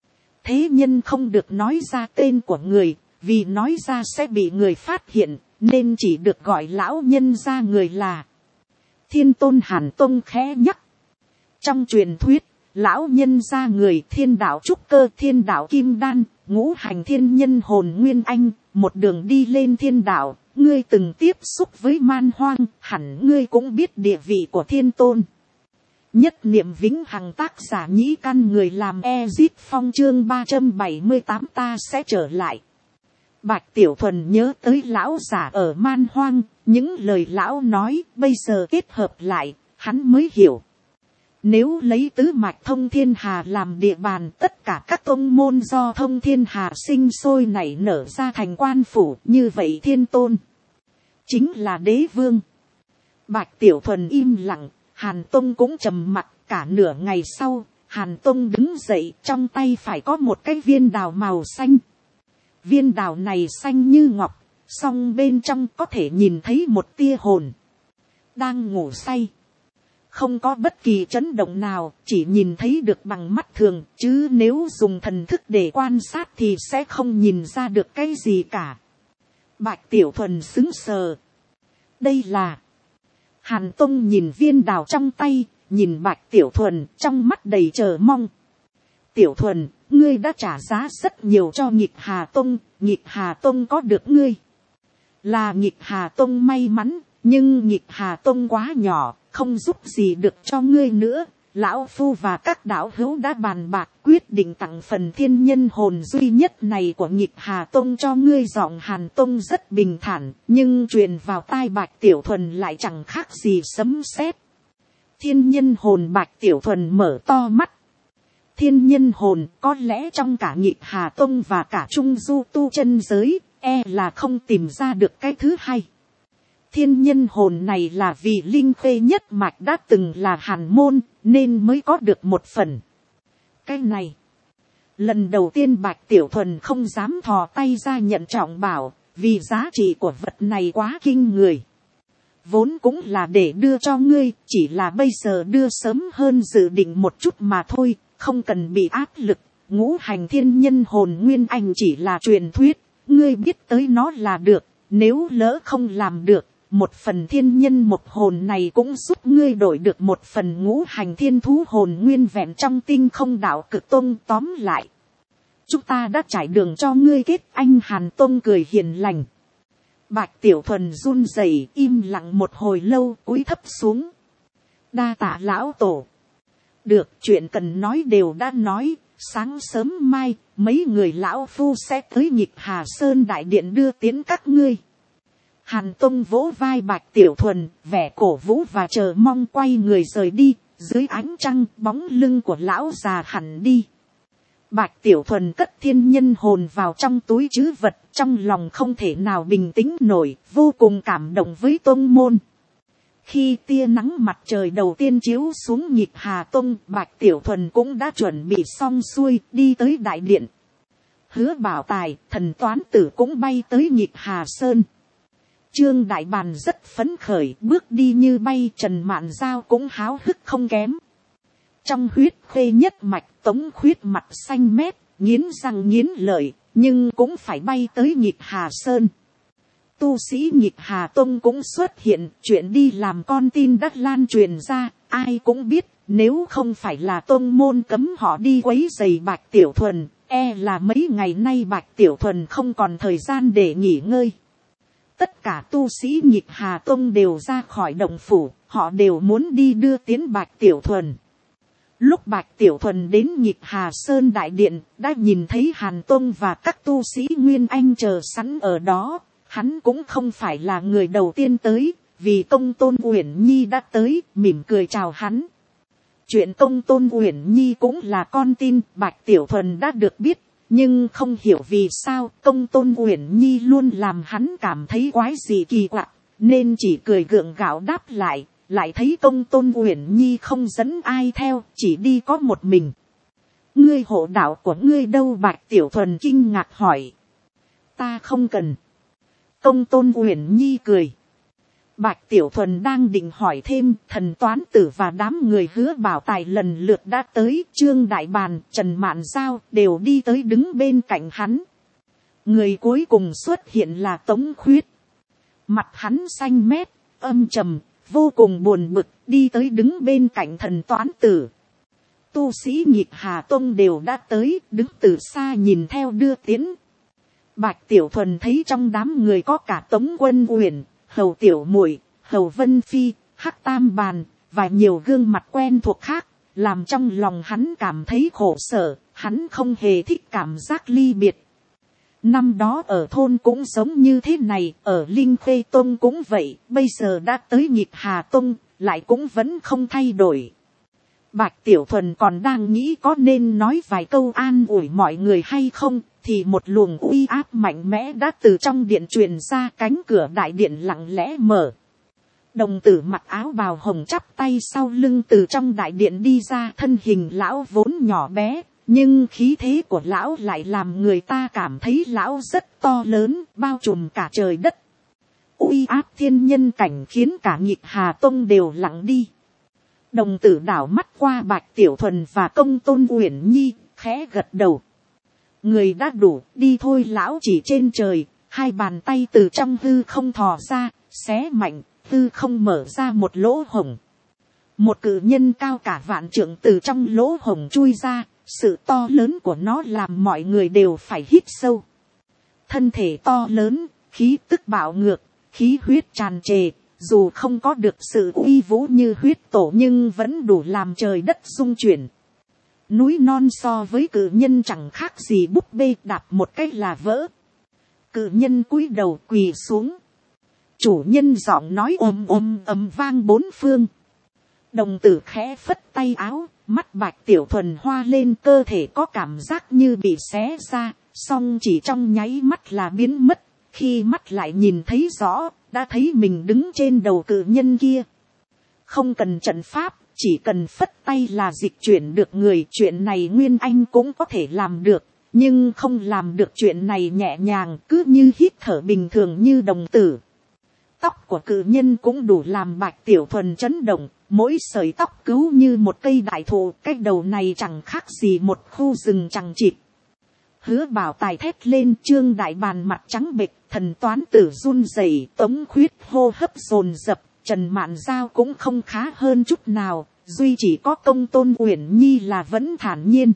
Thế nhân không được nói ra tên của người, vì nói ra sẽ bị người phát hiện, nên chỉ được gọi lão nhân ra người là Thiên Tôn. Hàn Tông khẽ nhắc. Trong truyền thuyết, lão nhân ra người thiên đạo trúc cơ, thiên đạo kim đan, ngũ hành thiên nhân hồn nguyên anh, một đường đi lên thiên đạo. Ngươi từng tiếp xúc với man hoang, hẳn ngươi cũng biết địa vị của Thiên Tôn. Nhất niệm vĩnh hằng. Tác giả Nhĩ Căn, người làm Ezip Phong. Chương 378 ta sẽ trở lại. Bạch Tiểu Thuần nhớ tới lão giả ở man hoang, những lời lão nói bây giờ kết hợp lại, hắn mới hiểu. Nếu lấy tứ mạch thông thiên hà làm địa bàn, tất cả các tông môn do thông thiên hà sinh sôi nảy nở ra thành quan phủ, như vậy Thiên Tôn chính là đế vương. Bạch Tiểu Thuần im lặng, Hàn Tông cũng trầm mặc. Cả nửa ngày sau, Hàn Tông đứng dậy, trong tay phải có một cái viên đào màu xanh. Viên đào này xanh như ngọc, song bên trong có thể nhìn thấy một tia hồn đang ngủ say. Không có bất kỳ chấn động nào, chỉ nhìn thấy được bằng mắt thường, chứ nếu dùng thần thức để quan sát thì sẽ không nhìn ra được cái gì cả. Bạch Tiểu Thuần sững sờ. Đây là... Hàn Tông nhìn viên đào trong tay, nhìn Bạch Tiểu Thuần, trong mắt đầy chờ mong. Tiểu Thuần, ngươi đã trả giá rất nhiều cho Nghịch Hà Tông, Nghịch Hà Tông có được ngươi. Là Nghịch Hà Tông may mắn, nhưng Nghịch Hà Tông quá nhỏ, không giúp gì được cho ngươi nữa. Lão Phu và các đạo hữu đã bàn bạc quyết định tặng phần thiên nhân hồn duy nhất này của Nghịch Hà Tông cho ngươi. Giọng Hàn Tông rất bình thản, nhưng truyền vào tai Bạch Tiểu Thuần lại chẳng khác gì sấm sét. Thiên nhân hồn. Bạch Tiểu Thuần mở to mắt. Thiên nhân hồn có lẽ trong cả Nghịch Hà Tông và cả Trung Du tu chân giới, e là không tìm ra được cái thứ hai. Thiên nhân hồn này là vì linh khê nhất mạch đã từng là hàn môn, nên mới có được một phần. Cái này, lần đầu tiên Bạch Tiểu Thuần không dám thò tay ra nhận trọng bảo, vì giá trị của vật này quá kinh người. Vốn cũng là để đưa cho ngươi, chỉ là bây giờ đưa sớm hơn dự định một chút mà thôi, không cần bị áp lực. Ngũ hành thiên nhân hồn nguyên anh chỉ là truyền thuyết, ngươi biết tới nó là được, nếu lỡ không làm được, một phần thiên nhân một hồn này cũng giúp ngươi đổi được một phần ngũ hành thiên thú hồn nguyên vẹn trong tinh không đạo cực tôn. Tóm lại, chúng ta đã trải đường cho ngươi kết anh. Hàn Tôn cười hiền lành. Bạch Tiểu Thuần run rẩy im lặng một hồi lâu, cúi thấp xuống. Đa tạ lão tổ. Được, chuyện cần nói đều đã nói, sáng sớm mai, mấy người lão phu sẽ tới Nhịp Hà Sơn đại điện đưa tiến các ngươi. Hàn Tông vỗ vai Bạch Tiểu Thuần, vẻ cổ vũ và chờ mong quay người rời đi, dưới ánh trăng bóng lưng của lão già hẳn đi. Bạch Tiểu Thuần cất thiên nhân hồn vào trong túi trữ vật, trong lòng không thể nào bình tĩnh nổi, vô cùng cảm động với tông môn. Khi tia nắng mặt trời đầu tiên chiếu xuống Nhịp Hà Tông, Bạch Tiểu Thuần cũng đã chuẩn bị xong xuôi, đi tới đại điện. Hứa Bảo Tài, Thần Toán Tử cũng bay tới Nhịp Hà Sơn. Trương Đại Bàn rất phấn khởi, bước đi như bay. Trần Mạn Giao cũng háo hức không kém. Trong huyết khê nhất mạch, Tống Khuyết mặt xanh mét, nghiến răng nghiến lợi, nhưng cũng phải bay tới Nhịp Hà Sơn. Tu sĩ Nhịp Hà Tông cũng xuất hiện, chuyện đi làm con tin đã lan truyền ra, ai cũng biết, nếu không phải là tông môn cấm họ đi quấy rầy Bạch Tiểu Thuần, e là mấy ngày nay Bạch Tiểu Thuần không còn thời gian để nghỉ ngơi. Tất cả tu sĩ Nhịp Hà Tông đều ra khỏi động phủ, họ đều muốn đi đưa tiến Bạch Tiểu Thuần. Lúc Bạch Tiểu Thuần đến Nhịp Hà Sơn đại điện, đã nhìn thấy Hàn Tông và các tu sĩ Nguyên Anh chờ sẵn ở đó. Hắn cũng không phải là người đầu tiên tới, vì Công Tôn Uyển Nhi đã tới, mỉm cười chào hắn. Chuyện Công Tôn Uyển Nhi cũng là con tin, Bạch Tiểu Thuần đã được biết, nhưng không hiểu vì sao Công Tôn Uyển Nhi luôn làm hắn cảm thấy quái gì kỳ quặc, nên chỉ cười gượng gạo đáp lại. Lại thấy Công Tôn Uyển Nhi không dẫn ai theo, chỉ đi có một mình. Ngươi hộ đạo của ngươi đâu? Bạch Tiểu Thuần kinh ngạc hỏi. Ta không cần. Công Tôn Uyển Nhi cười. Bạch Tiểu Thuần đang định hỏi thêm, Thần Toán Tử và đám người Hứa Bảo Tài lần lượt đã tới. Trương Đại Bàn, Trần Mạn Giao đều đi tới đứng bên cạnh hắn. Người cuối cùng xuất hiện là Tống Khuyết. Mặt hắn xanh mét, âm trầm, vô cùng buồn bực, đi tới đứng bên cạnh Thần Toán Tử. Tu sĩ Nhịp Hà Tông đều đã tới, đứng từ xa nhìn theo đưa tiến. Bạch Tiểu Thuần thấy trong đám người có cả Tống Quân Uyển, Hầu Tiểu Muội, Hầu Vân Phi, Hắc Tam Bàn, và nhiều gương mặt quen thuộc khác, làm trong lòng hắn cảm thấy khổ sở, hắn không hề thích cảm giác ly biệt. Năm đó ở thôn cũng giống như thế này, ở Linh Khê Tông cũng vậy, bây giờ đã tới Nhịp Hà Tông, lại cũng vẫn không thay đổi. Bạch Tiểu Thuần còn đang nghĩ có nên nói vài câu an ủi mọi người hay không, thì một luồng uy áp mạnh mẽ đã từ trong điện truyền ra. Cánh cửa đại điện lặng lẽ mở. Đồng tử mặc áo bào hồng chắp tay sau lưng từ trong đại điện đi ra. Thân hình lão vốn nhỏ bé, nhưng khí thế của lão lại làm người ta cảm thấy lão rất to lớn, bao trùm cả trời đất. Uy áp thiên nhân cảnh khiến cả Nhịp Hà Tông đều lặng đi. Đồng tử đảo mắt qua Bạch Tiểu Thuần và Công Tôn Uyển Nhi, khẽ gật đầu. Người đã đủ, đi thôi. Lão chỉ trên trời, hai bàn tay từ trong hư không thò ra, xé mạnh, hư không mở ra một lỗ hổng. Một cự nhân cao cả vạn trượng từ trong lỗ hổng chui ra, sự to lớn của nó làm mọi người đều phải hít sâu. Thân thể to lớn, khí tức bạo ngược, khí huyết tràn trề, dù không có được sự uy vũ như huyết tổ nhưng vẫn đủ làm trời đất rung chuyển. Núi non so với cự nhân chẳng khác gì búp bê, đạp một cái là vỡ. Cự nhân cúi đầu quỳ xuống. Chủ nhân giọng nói ầm vang bốn phương. Đồng tử khẽ phất tay áo, mắt Bạch Tiểu Thuần hoa lên, cơ thể có cảm giác như bị xé ra, song chỉ trong nháy mắt là biến mất, khi mắt lại nhìn thấy rõ, đã thấy mình đứng trên đầu cự nhân kia. Không cần trận pháp, chỉ cần phất tay là dịch chuyển được người. Chuyện này Nguyên Anh cũng có thể làm được, nhưng không làm được chuyện này nhẹ nhàng, cứ như hít thở bình thường như đồng tử. Tóc của cự nhân cũng đủ làm Bạch Tiểu Thuần chấn động, mỗi sợi tóc cứu như một cây đại thụ, cái đầu này chẳng khác gì một khu rừng chằng chịt. Hứa Bảo Tài thét lên, Trương Đại Bàn mặt trắng bệch, Thần Toán Tử run rẩy, Tống Khuyết hô hấp dồn dập, Trần Mạn Giao cũng không khá hơn chút nào, duy chỉ có Công Tôn Uyển Nhi là vẫn thản nhiên.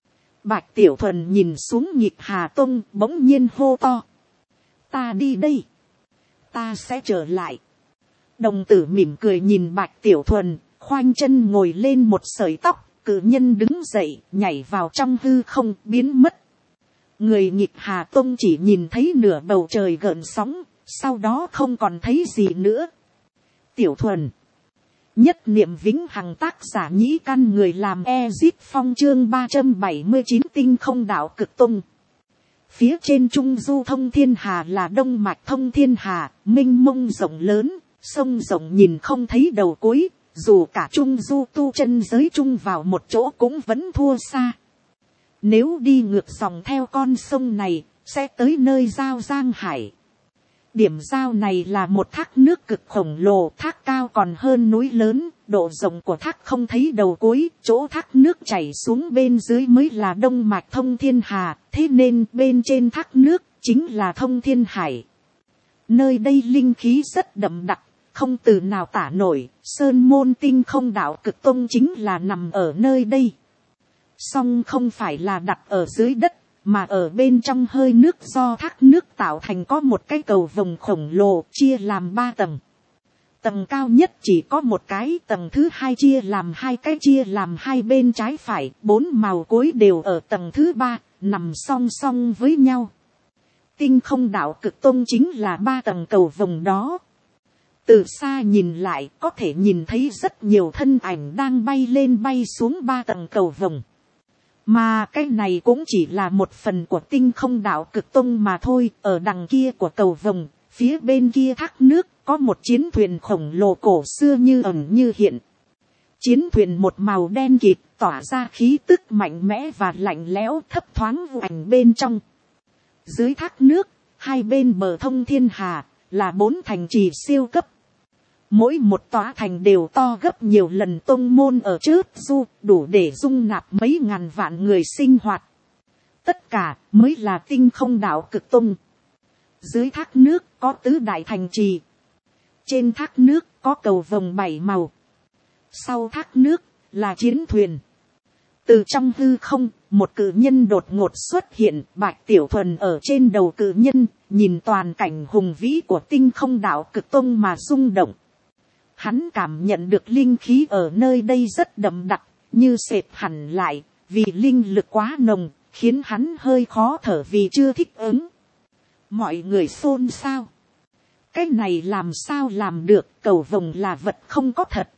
Bạch Tiểu Thuần nhìn xuống Nhịp Hà Tông, bỗng nhiên hô to: ta đi đây, ta sẽ trở lại. Đồng tử mỉm cười nhìn Bạch Tiểu Thuần, khoanh chân ngồi lên một sợi tóc, cự nhân đứng dậy, nhảy vào trong hư không, biến mất. Người Nhịp Hà Tông chỉ nhìn thấy nửa bầu trời gợn sóng, sau đó không còn thấy gì nữa. Tiểu Thuần, nhất niệm vĩnh hằng, tác giả Nhĩ Căn, người làm Ezip Phong, chương 379 Tinh Không Đạo Cực Tông. Phía trên trung du thông thiên hà là đông mạch thông thiên hà, mênh mông rộng lớn, sông rộng nhìn không thấy đầu cuối, dù cả trung du tu chân giới chung vào một chỗ cũng vẫn thua xa. Nếu đi ngược dòng theo con sông này, sẽ tới nơi giao Giang Hải. Điểm giao này là một thác nước cực khổng lồ, thác cao còn hơn núi lớn, độ rộng của thác không thấy đầu cuối, chỗ thác nước chảy xuống bên dưới mới là đông mạch thông thiên hà, thế nên bên trên thác nước chính là thông thiên hải. Nơi đây linh khí rất đậm đặc, không từ nào tả nổi, sơn môn Tinh Không Đạo Cực Tông chính là nằm ở nơi đây. Song không phải là đặt ở dưới đất, mà ở bên trong hơi nước do thác nước tạo thành, có một cái cầu vồng khổng lồ chia làm 3 tầng. Tầng cao nhất chỉ có một cái, tầng thứ hai chia làm 2 cái, chia làm hai bên trái phải, 4 màu cối đều ở tầng thứ 3, nằm song song với nhau. Tinh Không Đạo Cực Tông chính là 3 tầng cầu vồng đó. Từ xa nhìn lại có thể nhìn thấy rất nhiều thân ảnh đang bay lên bay xuống 3 tầng cầu vồng. Mà cái này cũng chỉ là một phần của Tinh Không Đạo Cực Tông mà thôi. Ở đằng kia của cầu vồng, phía bên kia thác nước, có một chiến thuyền khổng lồ cổ xưa như ẩn như hiện. Chiến thuyền một màu đen kịt, tỏa ra khí tức mạnh mẽ và lạnh lẽo, thấp thoáng vu ảnh bên trong. Dưới thác nước, hai bên bờ thông thiên hà, là 4 thành trì siêu cấp. Mỗi một tòa thành đều to gấp nhiều lần tông môn ở Chớp Du, đủ để dung nạp mấy ngàn vạn người sinh hoạt. Tất cả mới là Tinh Không Đạo Cực Tông. Dưới thác nước có tứ đại thành trì. Trên thác nước có cầu vồng 7 màu. Sau thác nước là chiến thuyền. Từ trong hư không, một cự nhân đột ngột xuất hiện. Bạch Tiểu Thuần ở trên đầu cự nhân, nhìn toàn cảnh hùng vĩ của Tinh Không Đạo Cực Tông mà rung động. Hắn cảm nhận được linh khí ở nơi đây rất đậm đặc, như xẹp hẳn lại, vì linh lực quá nồng, khiến hắn hơi khó thở vì chưa thích ứng. Mọi người xôn xao. Cái này làm sao làm được, cầu vồng là vật không có thật,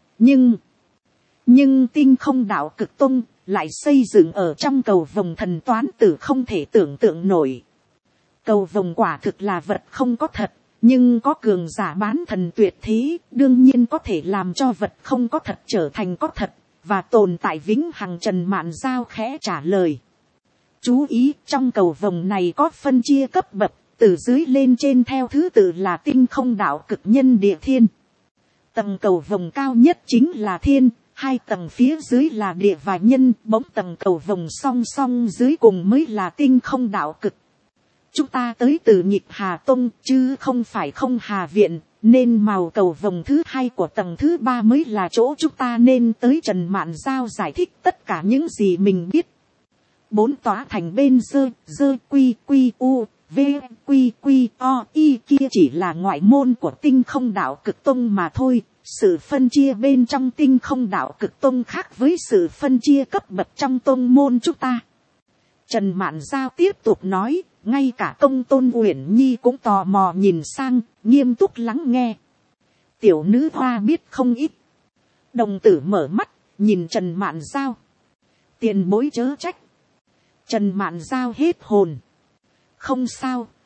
nhưng Tinh Không Đạo Cực Tông lại xây dựng ở trong cầu vồng. Thần Toán Tử không thể tưởng tượng nổi. Cầu vồng quả thực là vật không có thật. Nhưng có cường giả bán thần tuyệt thế, đương nhiên có thể làm cho vật không có thật trở thành có thật, và tồn tại vĩnh hằng. Trần Mạn Giao khẽ trả lời. Chú ý, trong cầu vồng này có phân chia cấp bậc, từ dưới lên trên theo thứ tự là Tinh Không Đạo Cực, Nhân, Địa, Thiên. Tầng cầu vồng cao nhất chính là Thiên, 2 tầng phía dưới là Địa và Nhân, 4 tầng cầu vồng song song dưới cùng mới là Tinh Không Đạo Cực. Chúng ta tới từ Nhịp Hà Tông chứ không phải Không Hà Viện, nên màu cầu vồng thứ 2 của tầng thứ 3 mới là chỗ chúng ta nên tới. Trần Mạn Giao giải thích tất cả những gì mình biết. 4 tòa thành bên dơ quy quy u v quy quy o y kia chỉ là ngoại môn của Tinh Không Đạo Cực Tông mà thôi. Sự phân chia bên trong Tinh Không Đạo Cực Tông khác với sự phân chia cấp bậc trong tông môn chúng ta. Trần Mạn Giao tiếp tục nói. Ngay cả Công Tôn Uyển Nhi cũng tò mò nhìn sang, nghiêm túc lắng nghe. Tiểu nữ hoa biết không ít. Đồng tử mở mắt, nhìn Trần Mạn Giao. Tiền bối chớ trách. Trần Mạn Giao hết hồn. Không sao,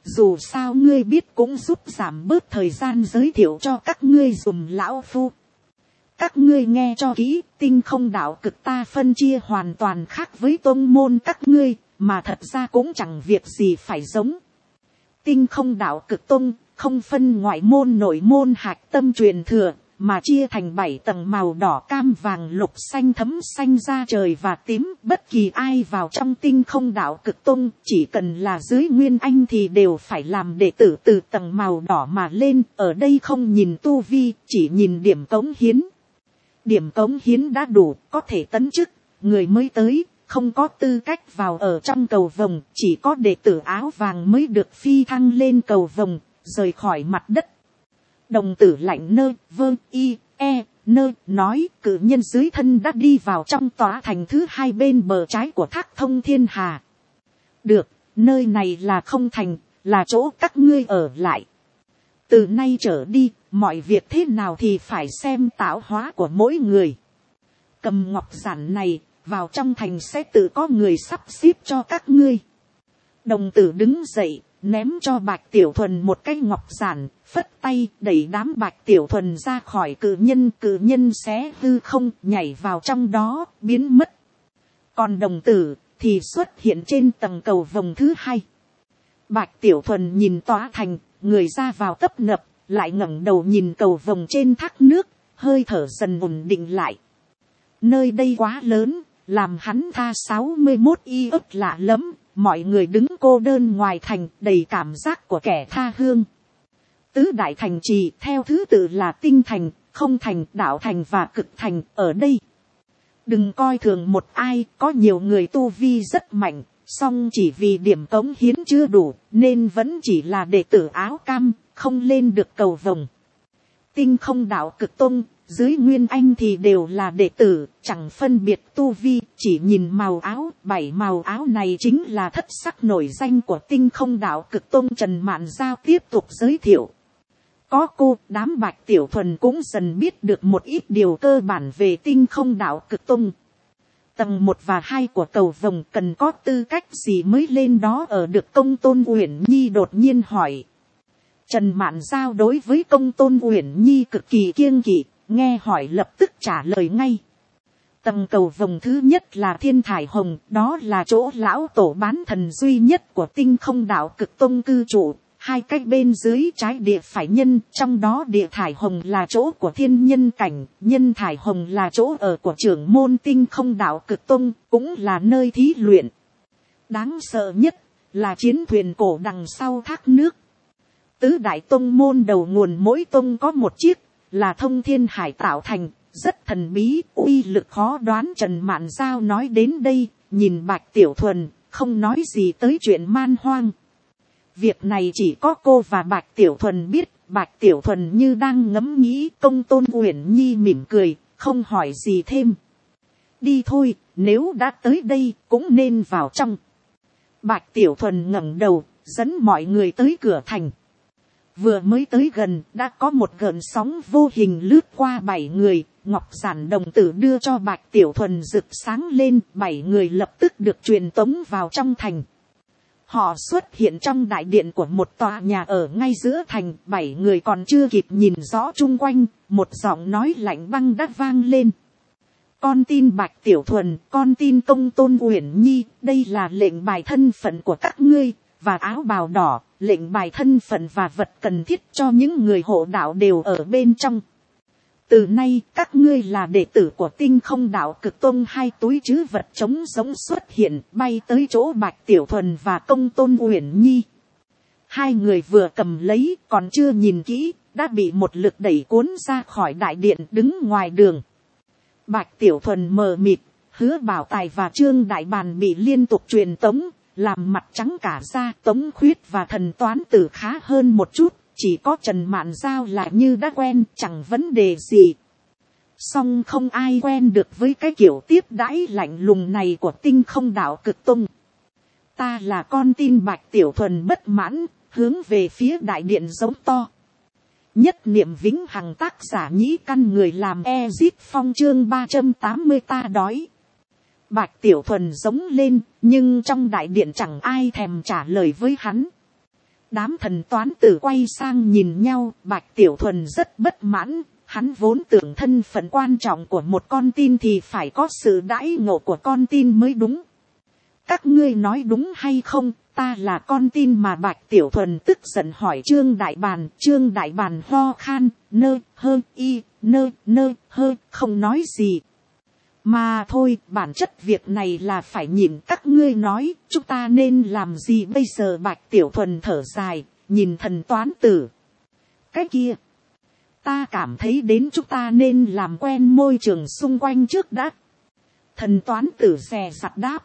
dù sao ngươi biết cũng giúp giảm bớt thời gian giới thiệu cho các ngươi dùm lão phu. Các ngươi nghe cho kỹ, tinh không đạo cực ta phân chia hoàn toàn khác với tôn môn các ngươi, mà thật ra cũng chẳng việc gì phải giống. Tinh không đạo cực tôn, không phân ngoại môn nội môn hạch tâm truyền thừa, mà chia thành 7 tầng màu đỏ cam vàng lục xanh thấm xanh da trời và tím. Bất kỳ ai vào trong tinh không đạo cực tôn, chỉ cần là dưới nguyên anh thì đều phải làm đệ tử từ tầng màu đỏ mà lên. Ở đây không nhìn tu vi, chỉ nhìn điểm cống hiến. Điểm cống hiến đã đủ, có thể tấn chức. Người mới tới, không có tư cách vào ở trong cầu vồng, chỉ có đệ tử áo vàng mới được phi thăng lên cầu vồng, rời khỏi mặt đất. Đồng tử lạnh nơ, vơ, y, e, nơ, nói cử nhân dưới thân đã đi vào trong tòa thành thứ 2 bên bờ trái của thác thông thiên hà. Được, nơi này là không thành, là chỗ các ngươi ở lại. Từ nay trở đi, mọi việc thế nào thì phải xem tạo hóa của mỗi người. Cầm ngọc giản này, vào trong thành sẽ tự có người sắp xếp cho các ngươi. Đồng tử đứng dậy, ném cho Bạch Tiểu Thuần một cái ngọc giản, phất tay đẩy đám Bạch Tiểu Thuần ra khỏi cử nhân xé hư không, nhảy vào trong đó, biến mất. Còn đồng tử thì xuất hiện trên tầng cầu vồng thứ 2. Bạch Tiểu Thuần nhìn tòa thành, người ra vào tấp nập, lại ngẩng đầu nhìn cầu vồng trên thác nước, hơi thở dần ổn định lại. Nơi đây quá lớn, làm hắn tha 61 y ức lạ lắm. Mọi người đứng cô đơn ngoài thành, đầy cảm giác của kẻ tha hương. Tứ đại thành trì theo thứ tự là tinh thành, không thành, đạo thành và cực thành. Ở đây, đừng coi thường một ai, có nhiều người tu vi rất mạnh, song chỉ vì điểm cống hiến chưa đủ, nên vẫn chỉ là đệ tử áo cam, không lên được cầu vồng. Tinh không đạo cực tôn, dưới nguyên anh thì đều là đệ tử, chẳng phân biệt tu vi, chỉ nhìn màu áo. 7 màu áo này chính là thất sắc nổi danh của tinh không đạo cực tôn. Trần Mạn Giao tiếp tục giới thiệu. Có cô, đám Bạch Tiểu Thuần cũng dần biết được một ít điều cơ bản về tinh không đạo cực tôn. Tầng 1 và 2 của cầu vồng cần có tư cách gì mới lên đó ở được? Công Tôn Uyển Nhi đột nhiên hỏi. Trần Mạn Giao đối với Công Tôn Uyển Nhi cực kỳ kiêng kỵ, nghe hỏi lập tức trả lời ngay. Tầng cầu vồng thứ nhất là Thiên Thải Hồng, đó là chỗ lão tổ bán thần duy nhất của tinh không đạo cực tôn cư trụ. 2 cách bên dưới trái địa phải nhân, trong đó địa Thải Hồng là chỗ của thiên nhân cảnh, nhân Thải Hồng là chỗ ở của trưởng môn tinh không đạo cực tôn, cũng là nơi thí luyện. Đáng sợ nhất là chiến thuyền cổ đằng sau thác nước. Tứ đại tông môn đầu nguồn mỗi tông có một chiếc, là Thông Thiên Hải tạo thành, rất thần bí, uy lực khó đoán. Trần Mạn Giao nói đến đây, nhìn Bạch Tiểu Thuần, không nói gì tới chuyện man hoang. Việc này chỉ có cô và Bạch Tiểu Thuần biết. Bạch Tiểu Thuần như đang ngẫm nghĩ. Công Tôn Uyển Nhi mỉm cười, không hỏi gì thêm. Đi thôi, nếu đã tới đây, cũng nên vào trong. Bạch Tiểu Thuần ngẩng đầu, dẫn mọi người tới cửa thành. Vừa mới tới gần, đã có một gợn sóng vô hình lướt qua 7 người, ngọc giản đồng tử đưa cho Bạch Tiểu Thuần rực sáng lên, 7 người lập tức được truyền tống vào trong thành. Họ xuất hiện trong đại điện của một tòa nhà ở ngay giữa thành, 7 người còn chưa kịp nhìn rõ chung quanh, một giọng nói lạnh băng đã vang lên. Con tin Bạch Tiểu Thuần, con tin Công Tôn Uyển Nhi, đây là lệnh bài thân phận của các ngươi, và áo bào đỏ, lệnh bài thân phận và vật cần thiết cho những người hộ đạo đều ở bên trong. Từ nay, các ngươi là đệ tử của tinh không đạo cực tôn. 2 túi trữ vật trống giống xuất hiện, bay tới chỗ Bạch Tiểu Thuần và Công Tôn Uyển Nhi. 2 người vừa cầm lấy, còn chưa nhìn kỹ, đã bị một lực đẩy cuốn ra khỏi đại điện, đứng ngoài đường. Bạch Tiểu Thuần mờ mịt, Hứa Bảo Tài và Trương Đại Bàn bị liên tục truyền tống, làm mặt trắng cả da. Tống Khuyết và Thần Toán Tử khá hơn một chút, chỉ có Trần Mạn Giao lại như đã quen, chẳng vấn đề gì. Song không ai quen được với cái kiểu tiếp đãi lạnh lùng này của tinh không đạo cực tôn. Ta là con tin Bạch Tiểu Thuần bất mãn, hướng về phía đại điện giống to. Nhất niệm vĩnh hằng. Tác giả Nhĩ Căn. Người làm Ezit Phong. Chương 380 ta đói. Bạch Tiểu Thuần giống lên, nhưng trong đại điện chẳng ai thèm trả lời với hắn. Đám thần toán tử quay sang nhìn nhau, Bạch Tiểu Thuần rất bất mãn, hắn vốn tưởng thân phận quan trọng của một con tin thì phải có sự đãi ngộ của con tin mới đúng. Các ngươi nói đúng hay không, ta là con tin mà. Bạch Tiểu Thuần tức giận hỏi Trương Đại Bàn. Trương Đại Bàn ho khan, nơ hơ không nói gì. Mà thôi, bản chất việc này là phải nhìn các ngươi nói, chúng ta nên làm gì bây giờ. Bạch Tiểu Thuần thở dài, nhìn thần toán tử. Cái kia, ta cảm thấy đến chúng ta nên làm quen môi trường xung quanh trước đã. Thần toán tử dè dặt đáp.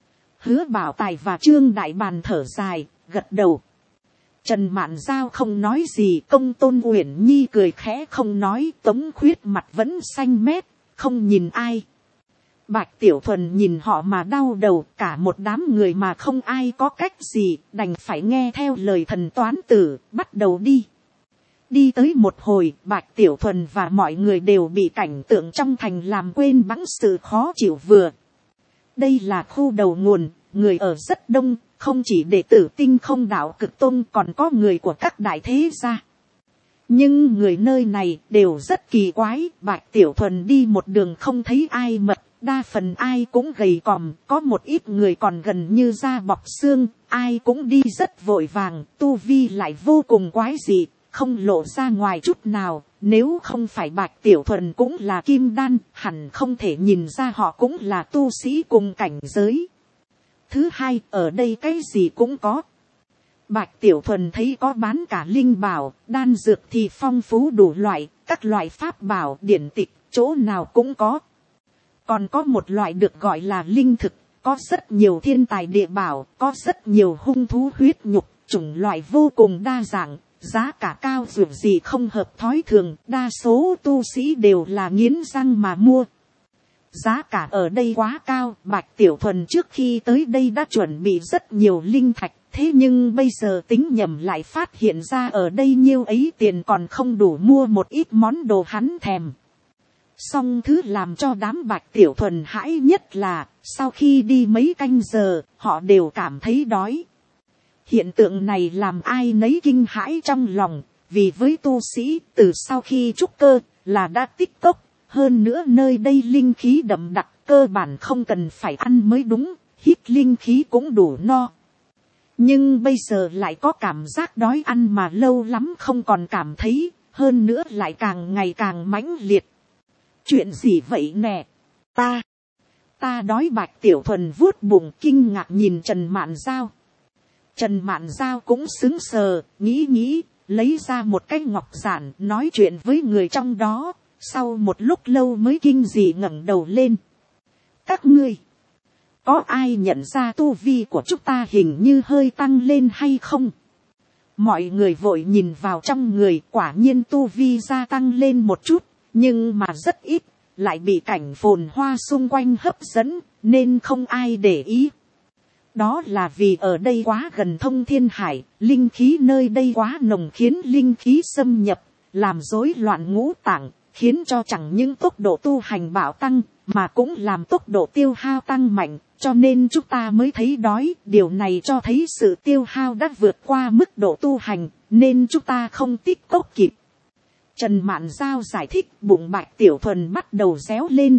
Hứa Bảo Tài và Trương Đại Bàn thở dài, gật đầu. Trần Mạn Giao không nói gì, Công Tôn Uyển Nhi cười khẽ không nói, Tống Khuyết mặt vẫn xanh mét, không nhìn ai. Bạch Tiểu Thuần nhìn họ mà đau đầu, cả một đám người mà không ai có cách gì, đành phải nghe theo lời thần toán tử, bắt đầu đi. Đi tới một hồi, Bạch Tiểu Thuần và mọi người đều bị cảnh tượng trong thành làm quên bẵng sự khó chịu vừa. Đây là khu đầu nguồn, người ở rất đông, không chỉ đệ tử Tinh Không Đạo Cực Tôn còn có người của các đại thế gia. Nhưng người nơi này đều rất kỳ quái, Bạch Tiểu Thuần đi một đường không thấy ai mập, đa phần ai cũng gầy còm, có một ít người còn gần như da bọc xương, ai cũng đi rất vội vàng, tu vi lại vô cùng quái dị, không lộ ra ngoài chút nào. Nếu không phải Bạch Tiểu Thuần cũng là kim đan, hẳn không thể nhìn ra họ cũng là tu sĩ cùng cảnh giới. Thứ hai, ở đây cái gì cũng có. Bạch Tiểu Thuần thấy có bán cả linh bảo, đan dược thì phong phú đủ loại, các loại pháp bảo, điển tịch, chỗ nào cũng có. Còn có một loại được gọi là linh thực, có rất nhiều thiên tài địa bảo, có rất nhiều hung thú huyết nhục, chủng loại vô cùng đa dạng. Giá cả cao dù gì không hợp thói thường, đa số tu sĩ đều là nghiến răng mà mua. Giá cả ở đây quá cao, Bạch Tiểu Thuần trước khi tới đây đã chuẩn bị rất nhiều linh thạch, thế nhưng bây giờ tính nhầm lại phát hiện ra ở đây nhiêu ấy tiền còn không đủ mua một ít món đồ hắn thèm. Song thứ làm cho đám Bạch Tiểu Thuần hãi nhất là, sau khi đi mấy canh giờ, họ đều cảm thấy đói. Hiện tượng này làm ai nấy kinh hãi trong lòng, vì với tu sĩ từ sau khi trúc cơ là đã tích cốc, hơn nữa nơi đây linh khí đậm đặc, cơ bản không cần phải ăn mới đúng, hít linh khí cũng đủ no. Nhưng bây giờ lại có cảm giác đói ăn mà lâu lắm không còn cảm thấy, hơn nữa lại càng ngày càng mãnh liệt. Chuyện gì vậy nè? Ta đói. Bạch Tiểu Thuần vuốt bụng kinh ngạc nhìn Trần Mạn Giao. Trần Mạn Giao cũng sững sờ, nghĩ, lấy ra một cái ngọc giản nói chuyện với người trong đó, sau một lúc lâu mới kinh dị ngẩng đầu lên. Các ngươi, có ai nhận ra tu vi của chúng ta hình như hơi tăng lên hay không? Mọi người vội nhìn vào trong người, quả nhiên tu vi gia tăng lên một chút, nhưng mà rất ít, lại bị cảnh phồn hoa xung quanh hấp dẫn, nên không ai để ý. Đó là vì ở đây quá gần thông thiên hải, linh khí nơi đây quá nồng khiến linh khí xâm nhập, làm rối loạn ngũ tạng, khiến cho chẳng những tốc độ tu hành bạo tăng, mà cũng làm tốc độ tiêu hao tăng mạnh, cho nên chúng ta mới thấy đói. Điều này cho thấy sự tiêu hao đã vượt qua mức độ tu hành, nên chúng ta không tích cốc kịp. Trần Mạn Giao giải thích, bụng Bạch Tiểu Thuần bắt đầu réo lên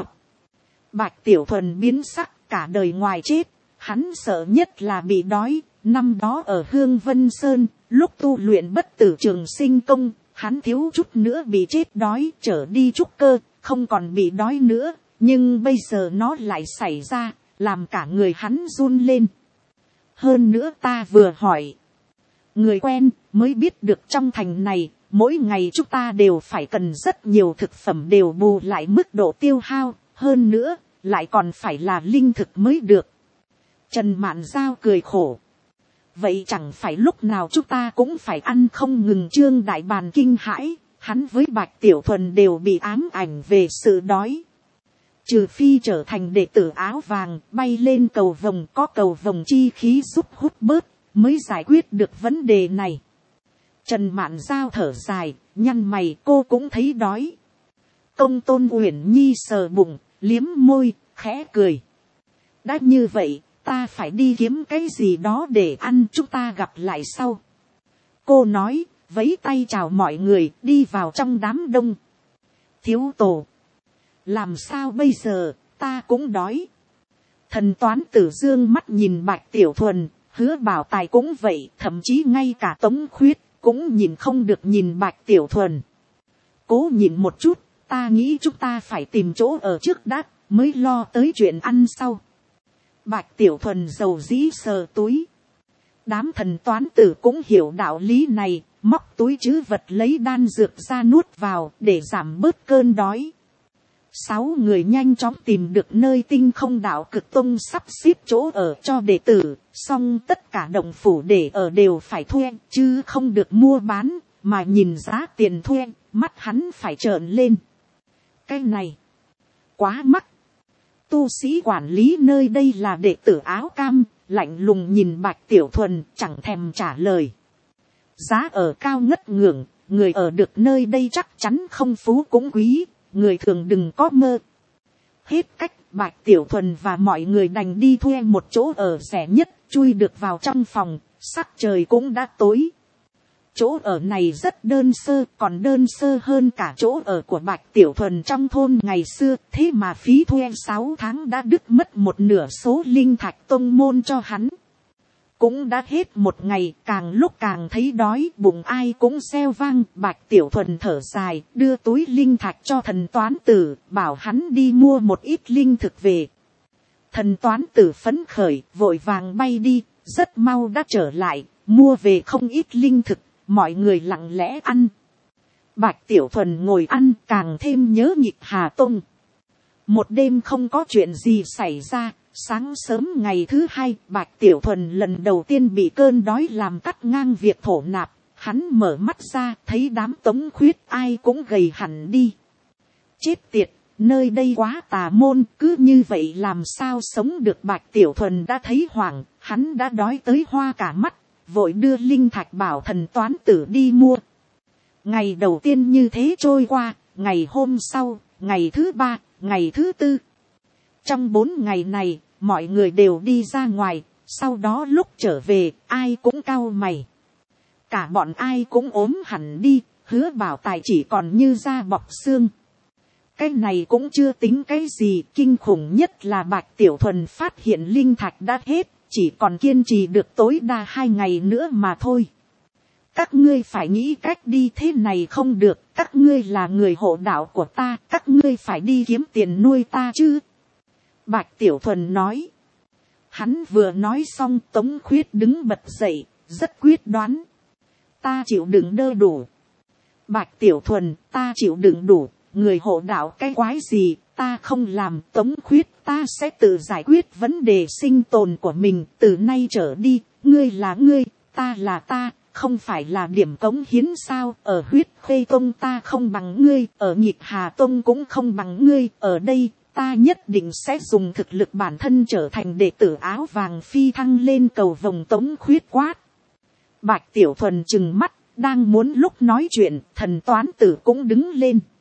Bạch Tiểu Thuần biến sắc, cả đời ngoài chết. Hắn sợ nhất là bị đói, năm đó ở Hương Vân Sơn, lúc tu luyện bất tử trường sinh công, hắn thiếu chút nữa bị chết đói, trở đi trúc cơ, không còn bị đói nữa, nhưng bây giờ nó lại xảy ra, làm cả người hắn run lên. Hơn nữa ta vừa hỏi người quen, mới biết được trong thành này, mỗi ngày chúng ta đều phải cần rất nhiều thực phẩm đều bù lại mức độ tiêu hao, hơn nữa, lại còn phải là linh thực mới được. Trần Mạn Giao cười khổ. Vậy chẳng phải lúc nào chúng ta cũng phải ăn không ngừng. Trương Đại Bàn kinh hãi, hắn với Bạch Tiểu Thuần đều bị ám ảnh về sự đói. Trừ phi trở thành đệ tử áo vàng, bay lên cầu vồng, có cầu vồng chi khí giúp hút bớt, mới giải quyết được vấn đề này. Trần Mạn Giao thở dài, nhăn mày, cô cũng thấy đói. Công Tôn Uyển Nhi sờ bụng, liếm môi, khẽ cười. Đã như vậy, ta phải đi kiếm cái gì đó để ăn, chúng ta gặp lại sau. cô nói, vẫy tay chào mọi người đi vào trong đám đông. Thiếu tổ, làm sao bây giờ, ta cũng đói. Thần toán tử dương mắt nhìn Bạch Tiểu Thuần, Hứa Bảo Tài cũng vậy, thậm chí ngay cả Tống Khuyết cũng nhìn không được nhìn Bạch Tiểu Thuần. Cố nhìn một chút, ta nghĩ chúng ta phải tìm chỗ ở trước đã, mới lo tới chuyện ăn sau. Bạch Tiểu Thuần dầu dĩ sờ túi. Đám thần toán tử cũng hiểu đạo lý này, móc túi trữ vật lấy đan dược ra nuốt vào để giảm bớt cơn đói. 6 người nhanh chóng tìm được nơi Tinh Không Đạo Cực Tông sắp xếp chỗ ở cho đệ tử, song tất cả động phủ để ở đều phải thuê, chứ không được mua bán, mà nhìn giá tiền thuê, mắt hắn phải trợn lên. Cái này, quá mắc. Tu sĩ quản lý nơi đây là đệ tử áo cam, lạnh lùng nhìn Bạch Tiểu Thuần, chẳng thèm trả lời. Giá ở cao ngất ngưỡng, người ở được nơi đây chắc chắn không phú cũng quý, người thường đừng có mơ. Hết cách, Bạch Tiểu Thuần và mọi người đành đi thuê một chỗ ở rẻ nhất, chui được vào trong phòng, sắc trời cũng đã tối. Chỗ ở này rất đơn sơ, còn đơn sơ hơn cả chỗ ở của Bạch Tiểu Thuần trong thôn ngày xưa, thế mà phí thuê 6 tháng đã đứt mất một nửa số linh thạch tông môn cho hắn. Cũng đã hết một ngày, càng lúc càng thấy đói, bụng ai cũng reo vang. Bạch Tiểu Thuần thở dài, đưa túi linh thạch cho thần toán tử, bảo hắn đi mua một ít linh thực về. Thần toán tử phấn khởi, vội vàng bay đi, rất mau đã trở lại, mua về không ít linh thực, mọi người lặng lẽ ăn. Bạch Tiểu Thuần ngồi ăn, càng thêm nhớ Nhịp Hà Tông. Một đêm không có chuyện gì xảy ra. Sáng sớm ngày thứ hai, Bạch Tiểu Thuần lần đầu tiên bị cơn đói làm cắt ngang việc thổ nạp. Hắn mở mắt ra, thấy đám Tống Khuyết ai cũng gầy hẳn đi. Chết tiệt, nơi đây quá tà môn, cứ như vậy làm sao sống được. Bạch Tiểu Thuần đã thấy hoảng, hắn đã đói tới hoa cả mắt, vội đưa linh thạch bảo thần toán tử đi mua. Ngày đầu tiên như thế trôi qua, ngày hôm sau, ngày thứ 3, ngày thứ 4. Trong 4 ngày này, mọi người đều đi ra ngoài, sau đó lúc trở về, ai cũng cau mày. Cả bọn ai cũng ốm hẳn đi, Hứa Bảo Tài chỉ còn như da bọc xương. Cái này cũng chưa tính cái gì, kinh khủng nhất là Bạch Tiểu Thuần phát hiện linh thạch đã hết, chỉ còn kiên trì được tối đa 2 ngày nữa mà thôi. Các ngươi phải nghĩ cách đi, thế này không được, các ngươi là người hộ đạo của ta, các ngươi phải đi kiếm tiền nuôi ta chứ. Bạch Tiểu Thuần nói. Hắn vừa nói xong, Tống Khuyết đứng bật dậy, rất quyết đoán. Ta chịu đựng đơ đủ. Bạch Tiểu Thuần, ta chịu đựng đủ, người hộ đạo cái quái gì, ta không làm. Tống Khuyết, ta sẽ tự giải quyết vấn đề sinh tồn của mình, từ nay trở đi, ngươi là ngươi, ta là ta, không phải là điểm cống hiến sao. Ở Huyết Khê Tông ta không bằng ngươi, ở Nhịp Hà Tông cũng không bằng ngươi, ở đây ta nhất định sẽ dùng thực lực bản thân trở thành đệ tử áo vàng phi thăng lên cầu vồng. Tống Khuyết quát. Bạch Tiểu Thuần trừng mắt, đang muốn lúc nói chuyện, thần toán tử cũng đứng lên.